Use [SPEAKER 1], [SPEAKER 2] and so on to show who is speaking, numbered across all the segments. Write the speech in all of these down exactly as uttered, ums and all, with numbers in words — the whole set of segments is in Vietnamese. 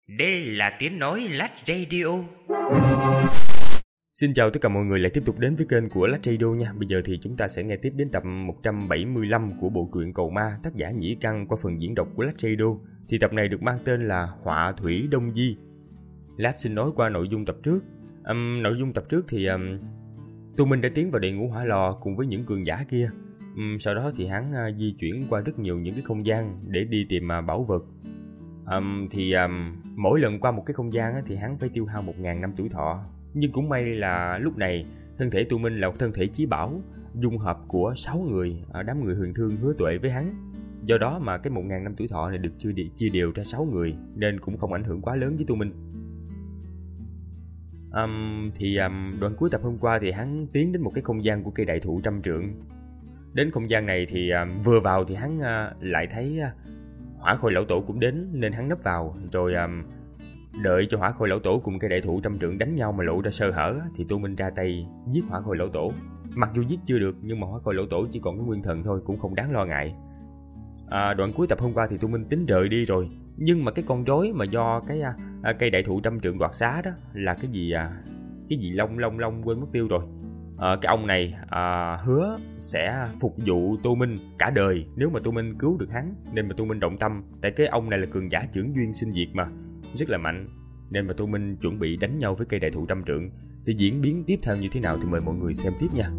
[SPEAKER 1] Đây là tiếng nói Lách Radio.
[SPEAKER 2] Xin chào tất cả mọi người lại tiếp tục đến với kênh của Lách Radio nha. Bây giờ thì chúng ta sẽ nghe tiếp đến tập một trăm bảy mươi lăm của bộ truyện Cầu Ma, tác giả Nhĩ Căn qua phần diễn đọc của Lách Radio. Thì tập này được mang tên là Họa Thủy Đông Di. Lách xin nói qua nội dung tập trước. Um, nội dung tập trước thì um, Tu Minh đã tiến vào điện ngũ hỏa lò cùng với những cường giả kia. Um, sau đó thì hắn uh, di chuyển qua rất nhiều những cái không gian để đi tìm uh, bảo vật. Um, thì um, mỗi lần qua một cái không gian á, thì hắn phải tiêu hao một ngàn năm tuổi thọ. Nhưng cũng may là lúc này thân thể Tu Minh là một thân thể chí bảo, dung hợp của sáu người ở đám người Huyền Thương Hứa Tuệ với hắn. Do đó mà cái một ngàn năm tuổi thọ này được chia, chia đều ra sáu người, nên cũng không ảnh hưởng quá lớn với Tu Minh. Um, thì um, đoạn cuối tập hôm qua thì hắn tiến đến một cái không gian của cây đại thụ trăm trượng. Đến không gian này thì um, vừa vào thì hắn uh, lại thấy uh, Hỏa Khôi Lão Tổ cũng đến, nên hắn nấp vào rồi um, đợi cho Hỏa Khôi Lão Tổ cùng cây đại thụ trăm trượng đánh nhau mà lộ ra sơ hở thì Tu Minh ra tay giết Hỏa Khôi Lão Tổ. Mặc dù giết chưa được nhưng mà Hỏa Khôi Lão Tổ chỉ còn cái nguyên thần thôi, cũng không đáng lo ngại. À, đoạn cuối tập hôm qua thì Tu Minh tính rời đi rồi, nhưng mà cái con rối mà do cái à, cây đại thụ trăm trượng đoạt xá đó là cái gì à, cái gì long long long quên mất tiêu rồi. À, cái ông này à, hứa sẽ phục vụ Tu Minh cả đời nếu mà Tu Minh cứu được hắn, nên mà Tu Minh động tâm. Tại cái ông này là cường giả chưởng duyên sinh diệt mà, rất là mạnh, nên mà Tu Minh chuẩn bị đánh nhau với cây đại thụ trăm trượng. Thì diễn biến tiếp theo như thế nào thì mời mọi người xem tiếp nha.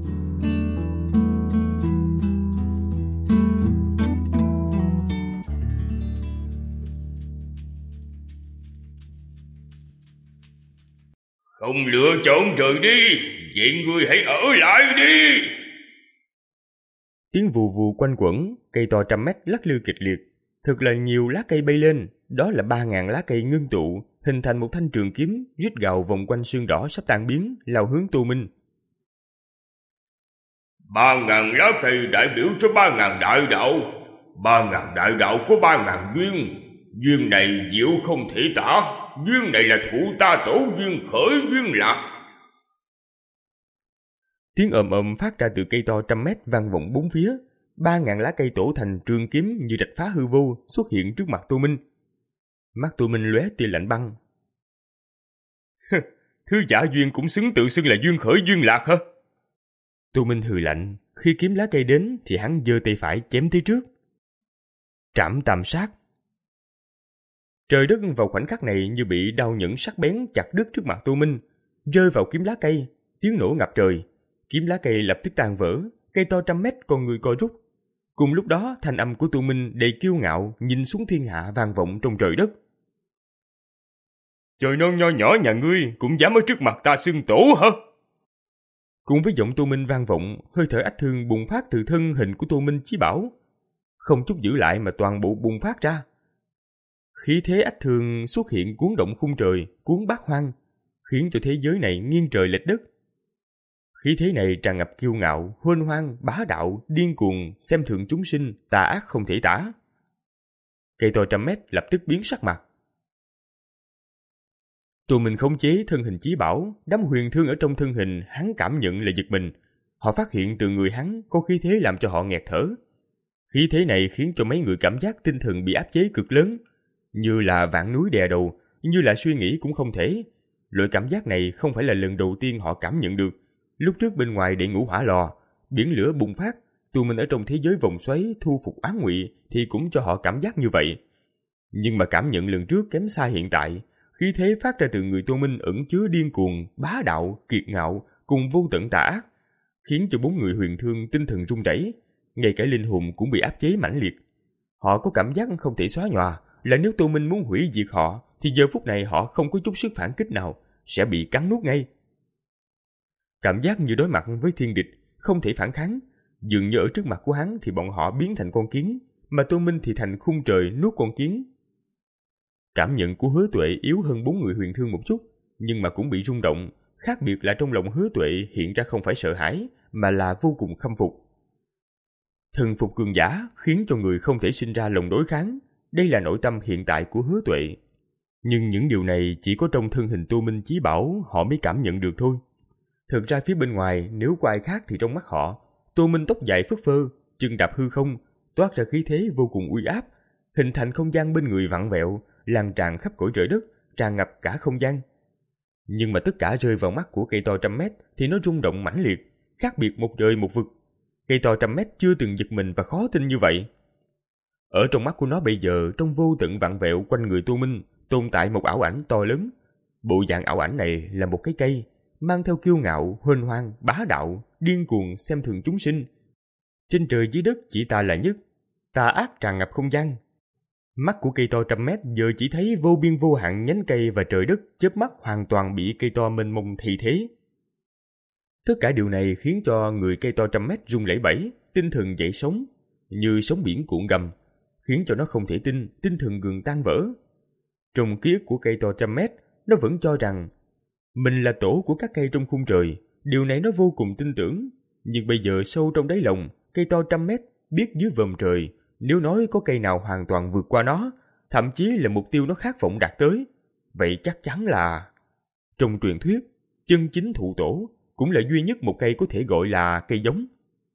[SPEAKER 3] Không lựa chọn rời đi, vậy ngươi hãy ở lại đi.
[SPEAKER 2] Tiếng vù vù quanh quẩn, cây to trăm mét lắc lư kịch liệt. Thật là nhiều lá cây bay lên, đó là ba ngàn lá cây ngưng tụ, hình thành một thanh trường kiếm, rít gào vòng quanh xương đỏ sắp tan biến, lao hướng Tu Minh.
[SPEAKER 3] Ba ngàn lá cây đại biểu cho ba ngàn đại đạo, ba ngàn đại đạo có ba ngàn duyên. Duyên này diệu không thể tả, duyên này là thụ ta tổ duyên khởi duyên lạc.
[SPEAKER 2] Tiếng ầm ầm phát ra từ cây to trăm mét vang vọng bốn phía. Ba ngàn lá cây tổ thành trường kiếm như rạch phá hư vô xuất hiện trước mặt Tu Minh. Mắt Tu Minh lóe tia lạnh băng. Thứ giả duyên cũng xứng tự xưng là duyên khởi duyên lạc hả? Tu Minh hừ lạnh. Khi kiếm lá cây đến thì hắn giơ tay phải chém tới trước. Trảm tam sát. Trời đất vào khoảnh khắc này như bị đao nhẫn sắc bén chặt đứt trước mặt Tu Minh, rơi vào kiếm lá cây, tiếng nổ ngập trời. Kiếm lá cây lập tức tan vỡ, cây to trăm mét con người co rút. Cùng lúc đó thanh âm của Tu Minh đầy kiêu ngạo nhìn xuống thiên hạ vang vọng trong trời đất.
[SPEAKER 3] Trời non nho nhỏ nhà ngươi cũng dám ở trước mặt ta xưng tổ hả?
[SPEAKER 2] Cùng với giọng Tu Minh vang vọng, hơi thở ách thương bùng phát từ thân hình của Tu Minh chí bảo, không chút giữ lại mà toàn bộ bùng phát ra. Khí thế ách thương xuất hiện cuốn động khung trời, cuốn bát hoang, khiến cho thế giới này nghiêng trời lệch đất. Khí thế này tràn ngập kiêu ngạo, huênh hoang, bá đạo, điên cuồng, xem thường chúng sinh, tà ác không thể tả. Cây to trăm mét lập tức biến sắc mặt. Tu Minh khống chế thân hình chí bảo, đám huyền thương ở trong thân hình hắn cảm nhận là giật mình. Họ phát hiện từ người hắn có khí thế làm cho họ nghẹt thở. Khí thế này khiến cho mấy người cảm giác tinh thần bị áp chế cực lớn, như là vạn núi đè đầu, như là suy nghĩ cũng không thể. Loại cảm giác này không phải là lần đầu tiên họ cảm nhận được. Lúc trước bên ngoài địa ngũ hỏa lò, biển lửa bùng phát, Tu Minh ở trong thế giới vòng xoáy thu phục oán ngụy thì cũng cho họ cảm giác như vậy. Nhưng mà cảm nhận lần trước kém xa hiện tại, khí thế phát ra từ người Tu Minh ẩn chứa điên cuồng, bá đạo, kiệt ngạo cùng vô tận tà ác, khiến cho bốn người huyền thương tinh thần run rẩy, ngay cả linh hồn cũng bị áp chế mãnh liệt. Họ có cảm giác không thể xóa nhòa, là nếu Tu Minh muốn hủy diệt họ thì giờ phút này họ không có chút sức phản kích nào, sẽ bị cắn nuốt ngay. Cảm giác như đối mặt với thiên địch, không thể phản kháng. Dường như ở trước mặt của hắn thì bọn họ biến thành con kiến, mà Tu Minh thì thành khung trời nuốt con kiến. Cảm nhận của Hứa Tuệ yếu hơn bốn người huyền thương một chút, nhưng mà cũng bị rung động. Khác biệt là trong lòng Hứa Tuệ hiện ra không phải sợ hãi, mà là vô cùng khâm phục. Thần phục cường giả khiến cho người không thể sinh ra lòng đối kháng. Đây là nội tâm hiện tại của Hứa Tuệ. Nhưng những điều này chỉ có trong thân hình Tu Minh chí bảo họ mới cảm nhận được thôi. Thực ra phía bên ngoài nếu có ai khác thì trong mắt họ, Tu Minh tóc dài phất phơ, chân đạp hư không, toát ra khí thế vô cùng uy áp, hình thành không gian bên người vặn vẹo, lan tràn khắp cõi trời đất, tràn ngập cả không gian. Nhưng mà tất cả rơi vào mắt của cây to trăm mét thì nó rung động mãnh liệt, khác biệt một trời một vực. Cây to trăm mét chưa từng giật mình và khó tin như vậy. Ở trong mắt của nó bây giờ, trong vô tận vặn vẹo quanh người Tô Minh, tồn tại một ảo ảnh to lớn. Bộ dạng ảo ảnh này là một cái cây, mang theo kiêu ngạo, huênh hoang, bá đạo, điên cuồng xem thường chúng sinh. Trên trời dưới đất chỉ ta là nhất, tà ác tràn ngập không gian. Mắt của cây to trăm mét giờ chỉ thấy vô biên vô hạn nhánh cây và trời đất, chớp mắt hoàn toàn bị cây to mênh mông thay thế. Tất cả điều này khiến cho người cây to trăm mét rung lẩy bẩy, tinh thần dậy sóng, như sóng biển cuộn gầm, khiến cho nó không thể tin, tinh thần gần tan vỡ. Trong ký ức của cây to trăm mét, nó vẫn cho rằng mình là tổ của các cây trong khung trời, điều này nó vô cùng tin tưởng. Nhưng bây giờ sâu trong đáy lòng, cây to trăm mét biết dưới vòm trời, nếu nói có cây nào hoàn toàn vượt qua nó, thậm chí là mục tiêu nó khát vọng đạt tới, vậy chắc chắn là... Trong truyền thuyết, chân chính thụ tổ cũng là duy nhất một cây có thể gọi là cây giống.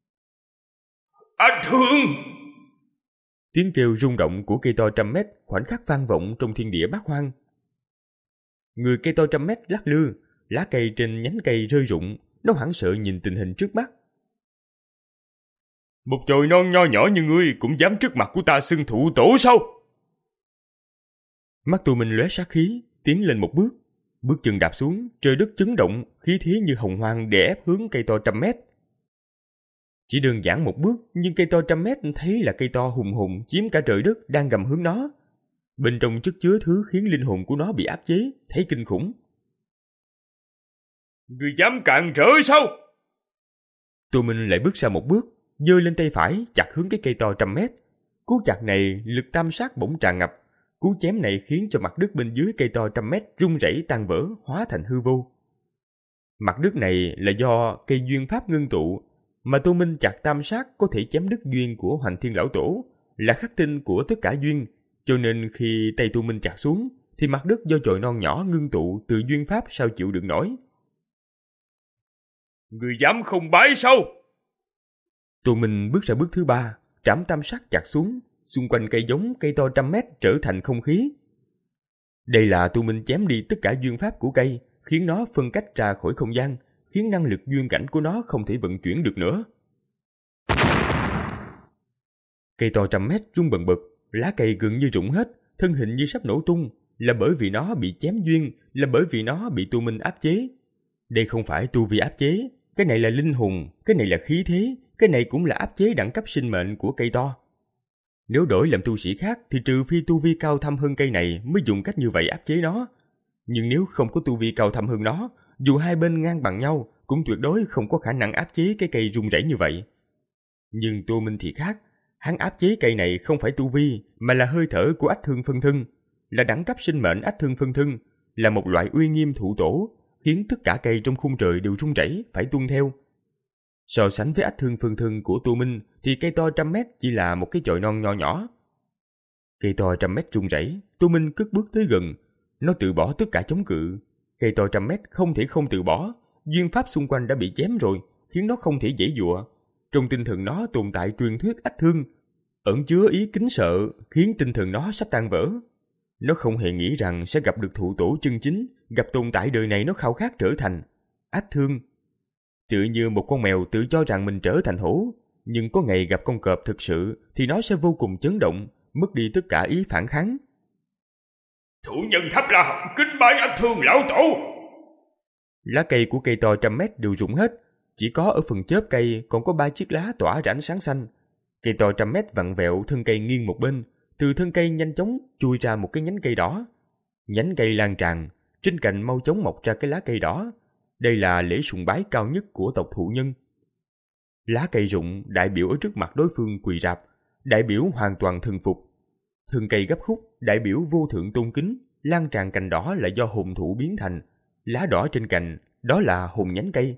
[SPEAKER 3] Anh Thương!
[SPEAKER 2] Tiếng kêu rung động của cây to trăm mét khoảnh khắc vang vọng trong thiên địa bát hoang. Người cây to trăm mét lắc lư, lá cây trên nhánh cây rơi rụng, nó hoảng sợ nhìn tình hình trước mắt.
[SPEAKER 3] Một chồi non nho nhỏ như ngươi cũng dám trước mặt của ta xưng thụ tổ sao?
[SPEAKER 2] Mắt Tô Minh lóe sát khí, tiến lên một bước. Bước chân đạp xuống, trời đất chấn động, khí thế như hồng hoang đè ép hướng cây to trăm mét. Chỉ đơn giản một bước, nhưng cây to trăm mét thấy là cây to hùng hùng chiếm cả trời đất đang gầm hướng nó. Bên trong chất chứa thứ khiến linh hồn của nó bị áp chế, thấy kinh khủng.
[SPEAKER 3] Ngươi dám cản trở sao?
[SPEAKER 2] Tô Minh lại bước ra một bước, giơ lên tay phải chặt hướng cái cây to trăm mét. Cú chặt này lực tam sát bỗng tràn ngập. Cú chém này khiến cho mặt đất bên dưới cây to trăm mét rung rẩy tan vỡ, hóa thành hư vô. Mặt đất này là do cây duyên pháp ngưng tụ, mà Tô Minh chặt tam sát có thể chém đứt duyên của Hoành Thiên Lão Tổ, là khắc tinh của tất cả duyên, cho nên khi tay Tô Minh chặt xuống, thì mặt đất do chồi non nhỏ ngưng tụ từ duyên pháp sao chịu đựng nổi.
[SPEAKER 3] Người dám không bái sao?
[SPEAKER 2] Tô Minh bước ra bước thứ ba, trảm tam sát chặt xuống, xung quanh cây giống cây to trăm mét trở thành không khí. Đây là Tô Minh chém đi tất cả duyên pháp của cây, khiến nó phân cách ra khỏi không gian, khiến năng lực duyên cảnh của nó không thể vận chuyển được nữa. Cây to trăm mét rung bần bật, lá cây gần như rụng hết, thân hình như sắp nổ tung, là bởi vì nó bị chém duyên, là bởi vì nó bị Tô Minh áp chế. Đây không phải tu vi áp chế, cái này là linh hồn, cái này là khí thế, cái này cũng là áp chế đẳng cấp sinh mệnh của cây to. Nếu đổi làm tu sĩ khác thì trừ phi tu vi cao thâm hơn cây này mới dùng cách như vậy áp chế nó. Nhưng nếu không có tu vi cao thâm hơn nó, dù hai bên ngang bằng nhau, cũng tuyệt đối không có khả năng áp chế cái cây rung rẩy như vậy. Nhưng Tô Minh thì khác, hắn áp chế cây này không phải tu vi, mà là hơi thở của ách thương phân thân, là đẳng cấp sinh mệnh ách thương phân thân, là một loại uy nghiêm thụ tổ, khiến tất cả cây trong khung trời đều rung rẩy phải tuân theo. So sánh với ách thương phân thân của Tô Minh thì cây to trăm mét chỉ là một cái chồi non nho nhỏ. Cây to trăm mét rung rẩy, Tô Minh cất bước tới gần, nó từ bỏ tất cả chống cự. Cây to trăm mét không thể không từ bỏ, duyên pháp xung quanh đã bị chém rồi, khiến nó không thể giãy giụa. Trong tinh thần nó tồn tại truyền thuyết ách thương, ẩn chứa ý kính sợ, khiến tinh thần nó sắp tan vỡ. Nó không hề nghĩ rằng sẽ gặp được thụ tổ chân chính, gặp tồn tại đời này nó khao khát trở thành. Ách thương. Tựa như một con mèo tự cho rằng mình trở thành hổ, nhưng có ngày gặp con cọp thực sự thì nó sẽ vô cùng chấn động, mất đi tất cả ý phản kháng.
[SPEAKER 3] Thủ nhân Tháp La kính bái ách thương lão tổ.
[SPEAKER 2] Lá cây của cây to trăm mét đều rụng hết, chỉ có ở phần chớp cây còn có ba chiếc lá tỏa ra ánh sáng xanh. Cây to trăm mét vặn vẹo, thân cây nghiêng một bên, từ thân cây nhanh chóng chui ra một cái nhánh cây đỏ. Nhánh cây lan tràn, trên cành mau chóng mọc ra cái lá cây đỏ. Đây là lễ sùng bái cao nhất của tộc thụ nhân. Lá cây rụng đại biểu ở trước mặt đối phương quỳ rạp, đại biểu hoàn toàn thần phục. Thân cây gấp khúc đại biểu vô thượng tôn kính, lan tràn cành đỏ là do hồn thụ biến thành, lá đỏ trên cành đó là hồn nhánh cây.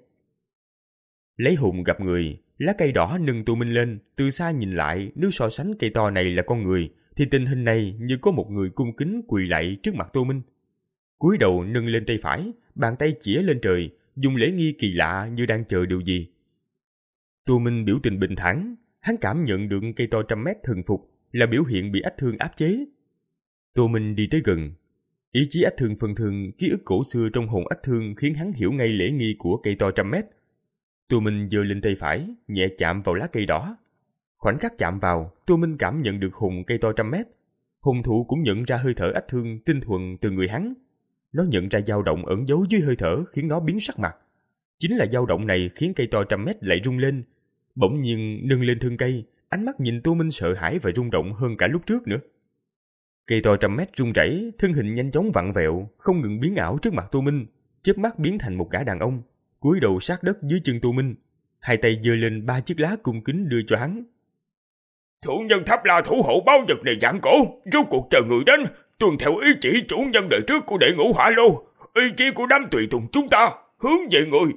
[SPEAKER 2] Lấy hồn gặp người, lá cây đỏ nâng Tô Minh lên, từ xa nhìn lại, nếu so sánh cây to này là con người thì tình hình này như có một người cung kính quỳ lạy trước mặt Tô Minh. Cúi đầu nâng lên tay phải, bàn tay chĩa lên trời, dùng lễ nghi kỳ lạ như đang chờ điều gì. Tô Minh biểu tình bình thản, hắn cảm nhận được cây to trăm mét thần phục là biểu hiện bị ách thương áp chế. Tô Minh đi tới gần. Ý chí ách thương phần thường, ký ức cổ xưa trong hồn ách thương khiến hắn hiểu ngay lễ nghi của cây to trăm mét. Tô Minh giơ lên tay phải, nhẹ chạm vào lá cây đỏ. Khoảnh khắc chạm vào, Tô Minh cảm nhận được hùng cây to trăm mét. Hùng thụ cũng nhận ra hơi thở ách thương tinh thuần từ người hắn. Nó nhận ra dao động ẩn giấu dưới hơi thở khiến nó biến sắc mặt. Chính là dao động này khiến cây to trăm mét lại rung lên. Bỗng nhiên nâng lên thân cây, ánh mắt nhìn Tô Minh sợ hãi và rung động hơn cả lúc trước nữa. Cây to trăm mét rung rẩy, thân hình nhanh chóng vặn vẹo, không ngừng biến ảo trước mặt Tô Minh, chớp mắt biến thành một gã đàn ông, cúi đầu sát đất dưới chân Tô Minh, hai tay giơ lên ba chiếc lá cung kính đưa cho hắn.
[SPEAKER 3] Chủ nhân Tháp La thủ hộ báu vật này vạn cổ, rốt cuộc chờ người đến, tuân theo ý chỉ chủ nhân đời trước của đệ ngũ hỏa lô, ý chí của đám tùy tùng chúng ta, hướng về người.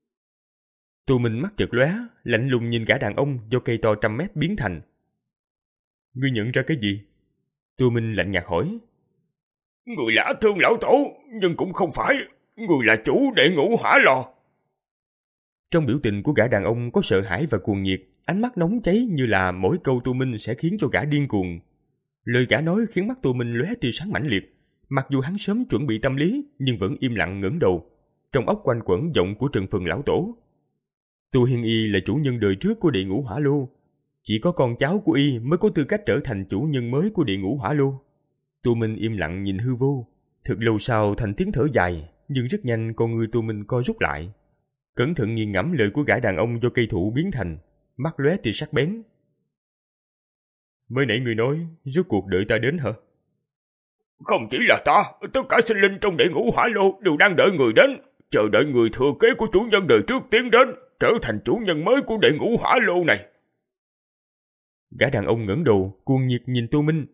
[SPEAKER 2] Tô Minh mắt chợt lóe, lạnh lùng nhìn gã đàn ông do cây to trăm mét biến thành. Ngươi nhận ra cái gì? Tô Minh lạnh nhạt hỏi.
[SPEAKER 3] Người là ách thương lão tổ, nhưng cũng không phải, người là chủ đệ ngũ hỏa lò.
[SPEAKER 2] Trong biểu tình của gã đàn ông có sợ hãi và cuồng nhiệt, ánh mắt nóng cháy như là mỗi câu Tô Minh sẽ khiến cho gã điên cuồng. Lời gã nói khiến mắt Tô Minh lóe tia sáng mãnh liệt, mặc dù hắn sớm chuẩn bị tâm lý nhưng vẫn im lặng ngẩng đầu. Trong óc quanh quẩn giọng của Trần Phần lão tổ. Tô Hiên Y là chủ nhân đời trước của địa ngũ hỏa lô, chỉ có con cháu của y mới có tư cách trở thành chủ nhân mới của địa ngũ hỏa lô. Tô Minh im lặng nhìn hư vô, thật lâu sau thành tiếng thở dài, nhưng rất nhanh con người Tô Minh co rút lại. Cẩn thận nghiền ngẫm lời của gã đàn ông do cây thụ biến thành, mắt lóe tia sắc bén. Mới nãy người nói, rốt cuộc đợi ta đến hả?
[SPEAKER 3] Không chỉ là ta, tất cả sinh linh trong đệ ngũ hỏa lô đều đang đợi người đến, chờ đợi người thừa kế của chủ nhân đời trước tiến đến, trở thành chủ nhân mới của đệ ngũ hỏa lô này.
[SPEAKER 2] Gã đàn ông ngẩng đầu, cuồng nhiệt nhìn Tô Minh.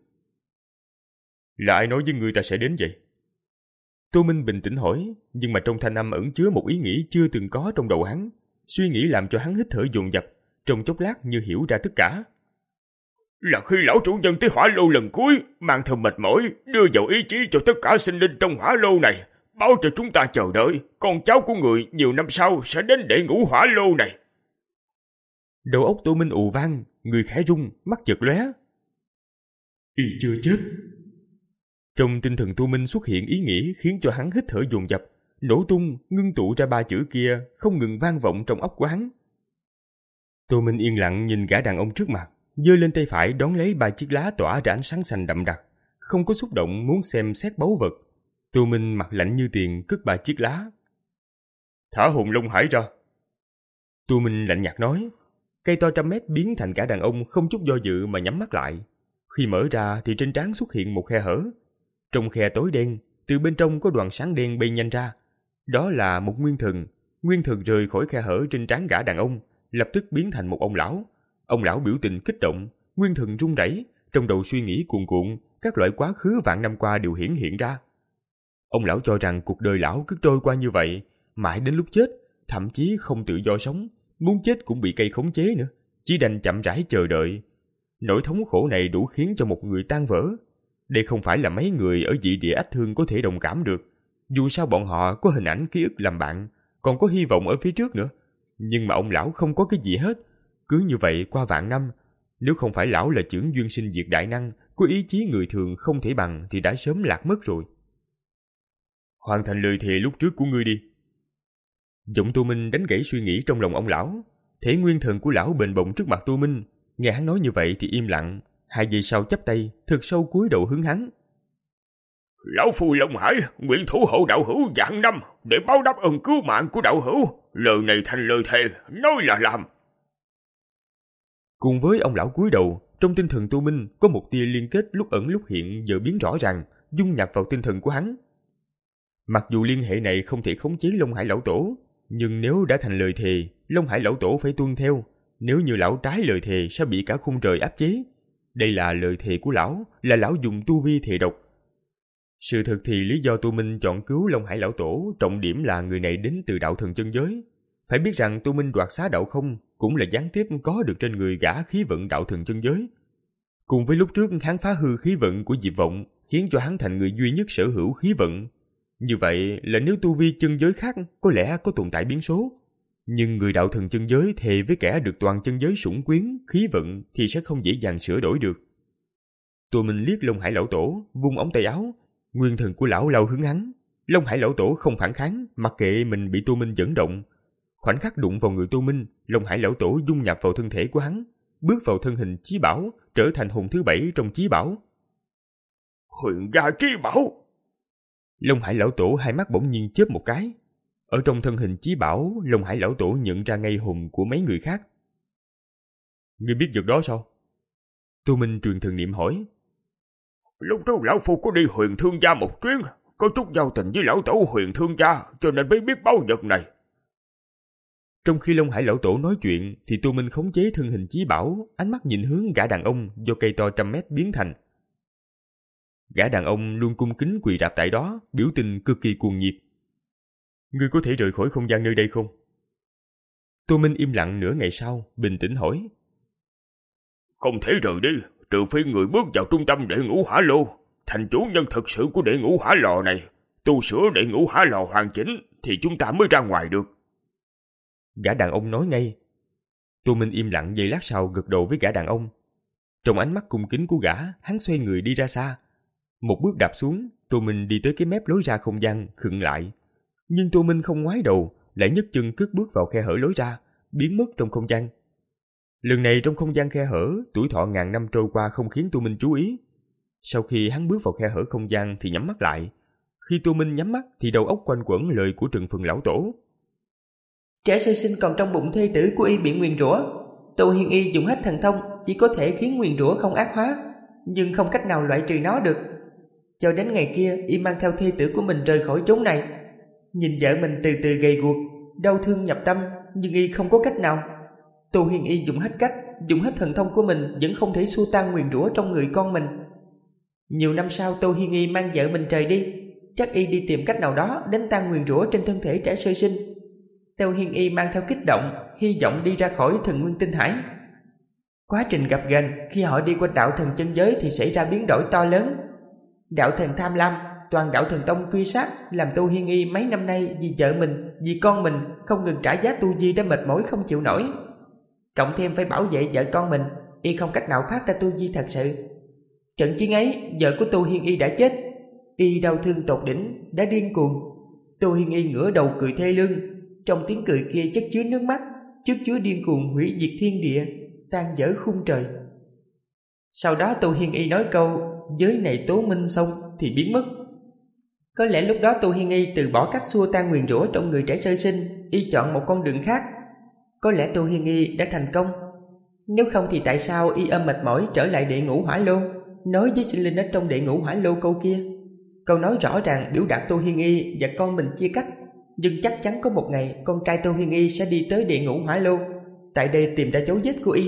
[SPEAKER 2] Là ai nói với người ta sẽ đến vậy? Tô Minh bình tĩnh hỏi, nhưng mà trong thanh âm ẩn chứa một ý nghĩ chưa từng có trong đầu hắn. Suy nghĩ làm cho hắn hít thở dồn dập, trong chốc lát như hiểu ra tất cả.
[SPEAKER 3] Là khi lão chủ nhân tới hỏa lô lần cuối, mang theo mệt mỏi, đưa vào ý chí cho tất cả sinh linh trong hỏa lô này, báo cho chúng ta chờ đợi, con cháu của người nhiều năm sau sẽ đến đệ ngũ hỏa lô này.
[SPEAKER 2] Đầu óc Tô Minh ù vang, người khẽ rung, mắt chợt lóe. Y chưa chết. Trong tinh thần Tô Minh xuất hiện ý nghĩ khiến cho hắn hít thở dồn dập, nổ tung, ngưng tụ ra ba chữ kia không ngừng vang vọng trong óc của hắn. Tô Minh yên lặng nhìn gã đàn ông trước mặt, giơ lên tay phải đón lấy ba chiếc lá tỏa ra ánh sáng xanh đậm đặc, không có xúc động muốn xem xét báu vật. Tô Minh mặt lạnh như tiền cất ba chiếc lá. Thả hồn Long Hải ra. Tô Minh lạnh nhạt nói. Cây to trăm mét biến thành gã đàn ông không chút do dự mà nhắm mắt lại. Khi mở ra thì trên trán xuất hiện một khe hở. Trong khe tối đen, từ bên trong có đoàn sáng đen bay nhanh ra. Đó là một nguyên thần. Nguyên thần rời khỏi khe hở trên trán gã đàn ông, lập tức biến thành một ông lão. Ông lão biểu tình kích động, nguyên thần run rẩy, trong đầu suy nghĩ cuồn cuộn, các loại quá khứ vạn năm qua đều hiển hiện ra. Ông lão cho rằng cuộc đời lão cứ trôi qua như vậy, mãi đến lúc chết, thậm chí không tự do sống, muốn chết cũng bị cây khống chế nữa, chỉ đành chậm rãi chờ đợi. Nỗi thống khổ này đủ khiến cho một người tan vỡ. Đây không phải là mấy người ở dị địa ách thương có thể đồng cảm được. Dù sao bọn họ có hình ảnh ký ức làm bạn, còn có hy vọng ở phía trước nữa. Nhưng mà ông lão không có cái gì hết. Cứ như vậy qua vạn năm, nếu không phải lão là chưởng duyên sinh diệt đại năng, có ý chí người thường không thể bằng thì đã sớm lạc mất rồi. Hoàn thành lời thề lúc trước của ngươi đi. Giọng Tô Minh đánh gãy suy nghĩ trong lòng ông lão. Thể nguyên thần của lão bền bồng trước mặt Tô Minh. Nghe hắn nói như vậy thì im lặng. Hai giây sau chắp tay, thật sâu cúi đầu hướng hắn.
[SPEAKER 3] Lão phu Long Hải nguyện thủ hộ đạo hữu vạn năm để báo đáp ơn cứu mạng của đạo hữu. Lời này thành lời thề, nói là làm.
[SPEAKER 2] Cùng với ông lão cúi đầu, trong tinh thần Tô Minh có một tia liên kết lúc ẩn lúc hiện giờ biến rõ ràng, dung nhập vào tinh thần của hắn. Mặc dù liên hệ này không thể khống chế Long Hải lão tổ, nhưng nếu đã thành lời thề, Long Hải lão tổ phải tuân theo. Nếu như lão trái lời thề sẽ bị cả khung trời áp chế. Đây là lời thề của lão, là lão dùng tu vi thề độc. Sự thật thì lý do Tô Minh chọn cứu Long Hải lão tổ trọng điểm là người này đến từ đạo thần chân giới. Phải biết rằng Tô Minh đoạt xá đạo không cũng là gián tiếp có được trên người gã khí vận đạo thần chân giới. Cùng với lúc trước hắn phá hư khí vận của Diệp Vọng, khiến cho hắn thành người duy nhất sở hữu khí vận. Như vậy là nếu tu vi chân giới khác có lẽ có tồn tại biến số. Nhưng người đạo thần chân giới thề với kẻ được toàn chân giới sủng quyến, khí vận thì sẽ không dễ dàng sửa đổi được. Tô Minh liếc Long Hải lão tổ, vung ống tay áo, Nguyên thần của lão lao hướng hắn. Long Hải lão tổ không phản kháng, mặc kệ mình bị Tô Minh dẫn động. Khoảnh khắc đụng vào người Tô Minh, Long Hải lão tổ dung nhập vào thân thể của hắn, bước vào thân hình chí bảo, trở thành hồn thứ bảy trong chí bảo.
[SPEAKER 3] Huyền gia chí bảo!
[SPEAKER 2] Long Hải lão tổ hai mắt bỗng nhiên chớp một cái. Ở trong thân hình chí bảo, Long Hải lão tổ nhận ra ngay hồn của mấy người khác. Ngươi biết vật đó sao? Tô Minh truyền thần niệm hỏi.
[SPEAKER 3] Lúc đó lão phu có đi Huyền Thương gia một chuyến, có chút giao tình với lão tổ Huyền Thương gia, cho nên mới biết báu vật này.
[SPEAKER 2] Trong khi Long Hải lão tổ nói chuyện, thì Tô Minh khống chế thân hình chí bảo, ánh mắt nhìn hướng gã đàn ông do cây to trăm mét biến thành. Gã đàn ông luôn cung kính quỳ rạp tại đó, biểu tình cực kỳ cuồng nhiệt. Ngươi có thể rời khỏi không gian nơi đây không? Tô Minh im lặng nửa ngày sau, bình tĩnh hỏi.
[SPEAKER 3] Không thể rời đi, trừ phi người bước vào trung tâm đệ ngũ hỏa lô, thành chủ nhân thực sự của đệ ngũ hỏa lò này, tu sửa đệ ngũ hỏa lò hoàn chỉnh, thì chúng ta mới ra ngoài được.
[SPEAKER 2] Gã đàn ông nói ngay. Tô Minh im lặng giây lát sau gật đầu với gã đàn ông. Trong ánh mắt cung kính của gã, hắn xoay người đi ra xa. Một bước đạp xuống, Tô Minh đi tới cái mép lối ra không gian, khựng lại. Nhưng Tô Minh không ngoái đầu, lại nhấc chân cất bước vào khe hở lối ra, biến mất trong không gian. Lần này trong không gian khe hở, tuổi thọ ngàn năm trôi qua không khiến Tô Minh chú ý. Sau khi hắn bước vào khe hở không gian thì nhắm mắt lại. Khi Tô Minh nhắm mắt thì đầu óc quanh quẩn lời của Trừng Phần lão tổ.
[SPEAKER 4] Trẻ sơ sinh còn trong bụng thê tử của y bị nguyền rủa. Tô Hiên Y dùng hết thần thông, chỉ có thể khiến nguyền rủa không ác hóa, nhưng không cách nào loại trừ nó được. Cho đến ngày kia, y mang theo thê tử của mình rời khỏi chốn này. Nhìn vợ mình từ từ gầy guộc, đau thương nhập tâm, nhưng y không có cách nào. Tô Hiên Y dùng hết cách, dùng hết thần thông của mình, vẫn không thể xua tan nguyền rủa trong người con mình. Nhiều năm sau, Tô Hiên Y mang vợ mình rời đi. Chắc y đi tìm cách nào đó đánh tan nguyền rủa trên thân thể trẻ sơ sinh. Tô Hiên Y mang theo kích động, hy vọng đi ra khỏi thần nguyên tinh hải. Quá trình gặp gành, khi họ đi qua đạo thần chân giới thì xảy ra biến đổi to lớn. Đạo thần tham lam, toàn đạo thần tông truy sát, làm Tô Hiên Y mấy năm nay vì vợ mình, vì con mình không ngừng trả giá tu vi đã mệt mỏi không chịu nổi. Cộng thêm phải bảo vệ vợ con mình, y không cách nào phát ra tu vi thật sự. Trận chiến ấy, vợ của Tô Hiên Y đã chết. Y đau thương tột đỉnh, đã điên cuồng. Tô Hiên Y ngửa đầu cười thê lương, trong tiếng cười kia chất chứa nước mắt, chất chứa điên cuồng hủy diệt thiên địa, tan vỡ khung trời. Sau đó Tô Hiên Y nói câu giới này tố minh xong thì biến mất. Có lẽ lúc đó Tô Hiên Y từ bỏ cách xua tan nguyền rủa trong người trẻ sơ sinh, y chọn một con đường khác. Có lẽ Tô Hiên Y đã thành công. Nếu không thì tại sao y ôm mệt mỏi trở lại đệ ngũ hỏa lô, nói với sinh linh ở trong đệ ngũ hỏa lô câu kia. Câu nói rõ ràng biểu đạt Tô Hiên Y và con mình chia cách. Nhưng chắc chắn có một ngày con trai Tô Hiên Y sẽ đi tới địa ngũ hỏa lô, tại đây tìm ra dấu vết của y.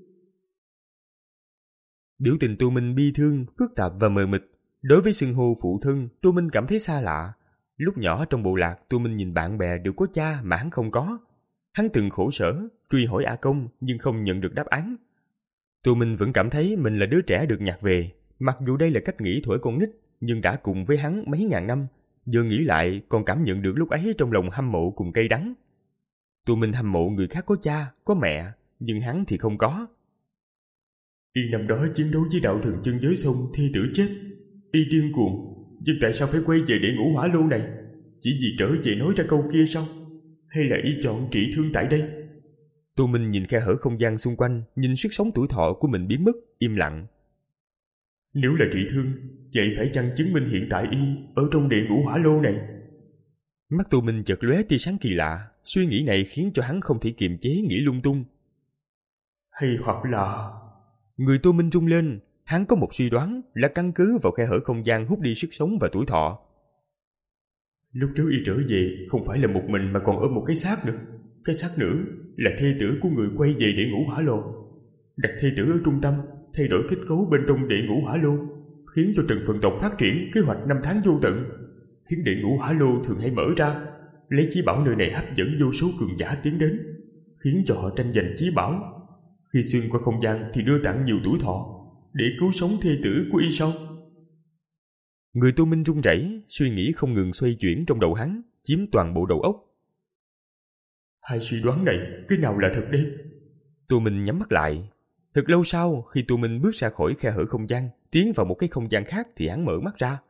[SPEAKER 2] Biểu tình Tô Minh bi thương, phức tạp và mờ mịt. Đối với xưng hô phụ thân, Tô Minh cảm thấy xa lạ. Lúc nhỏ trong bộ lạc, Tô Minh nhìn bạn bè đều có cha mà hắn không có. Hắn từng khổ sở, truy hỏi A Công nhưng không nhận được đáp án. Tô Minh vẫn cảm thấy mình là đứa trẻ được nhặt về. Mặc dù đây là cách nghĩ thuở con nít, nhưng đã cùng với hắn mấy ngàn năm. Giờ nghĩ lại còn cảm nhận được lúc ấy trong lòng hâm mộ cùng cay đắng. Tô Minh hâm mộ người khác có cha, có mẹ, nhưng hắn thì không có. Y năm đó chiến đấu với đạo thần chân giới xong thê tử chết. Y điên cuồng, nhưng tại sao phải quay về để ngũ hỏa lô này? Chỉ vì trở về nói ra câu kia sao? Hay là y chọn trị thương tại đây? Tô Minh nhìn khe hở không gian xung quanh, nhìn sức sống tuổi thọ của mình biến mất, im lặng. Nếu là trị thương, vậy phải chăng chứng minh hiện tại y ở trong địa ngũ hỏa lô này? Mắt Tô Minh chợt lóe tia sáng kỳ lạ, suy nghĩ này khiến cho hắn không thể kiềm chế nghĩ lung tung. Hay hoặc là... Người Tô Minh rung lên, hắn có một suy đoán là căn cứ vào khe hở không gian hút đi sức sống và tuổi thọ. Lúc trước y trở về không phải là một mình mà còn ở một cái xác nữa. Cái xác nữa là thê tử của người quay về địa ngũ hỏa lô. Đặt thê tử ở trung tâm, thay đổi kết cấu bên trong địa ngũ hỏa lô, khiến cho Trần Phần tộc phát triển kế hoạch năm tháng vô tận, khiến địa ngũ hỏa lô thường hay mở ra, lấy chí bảo nơi này hấp dẫn vô số cường giả tiến đến, khiến cho họ tranh giành chí bảo. Khi xuyên qua không gian thì đưa tặng nhiều tuổi thọ để cứu sống thê tử của y sau. Người Tô Minh run rẩy, suy nghĩ không ngừng xoay chuyển trong đầu hắn, chiếm toàn bộ đầu óc. Hai suy đoán này, cái nào là thật đây? Tô Minh nhắm mắt lại. Thật lâu sau, khi Tô Minh bước ra khỏi khe hở không gian, tiến vào một cái không gian khác thì hắn mở mắt ra.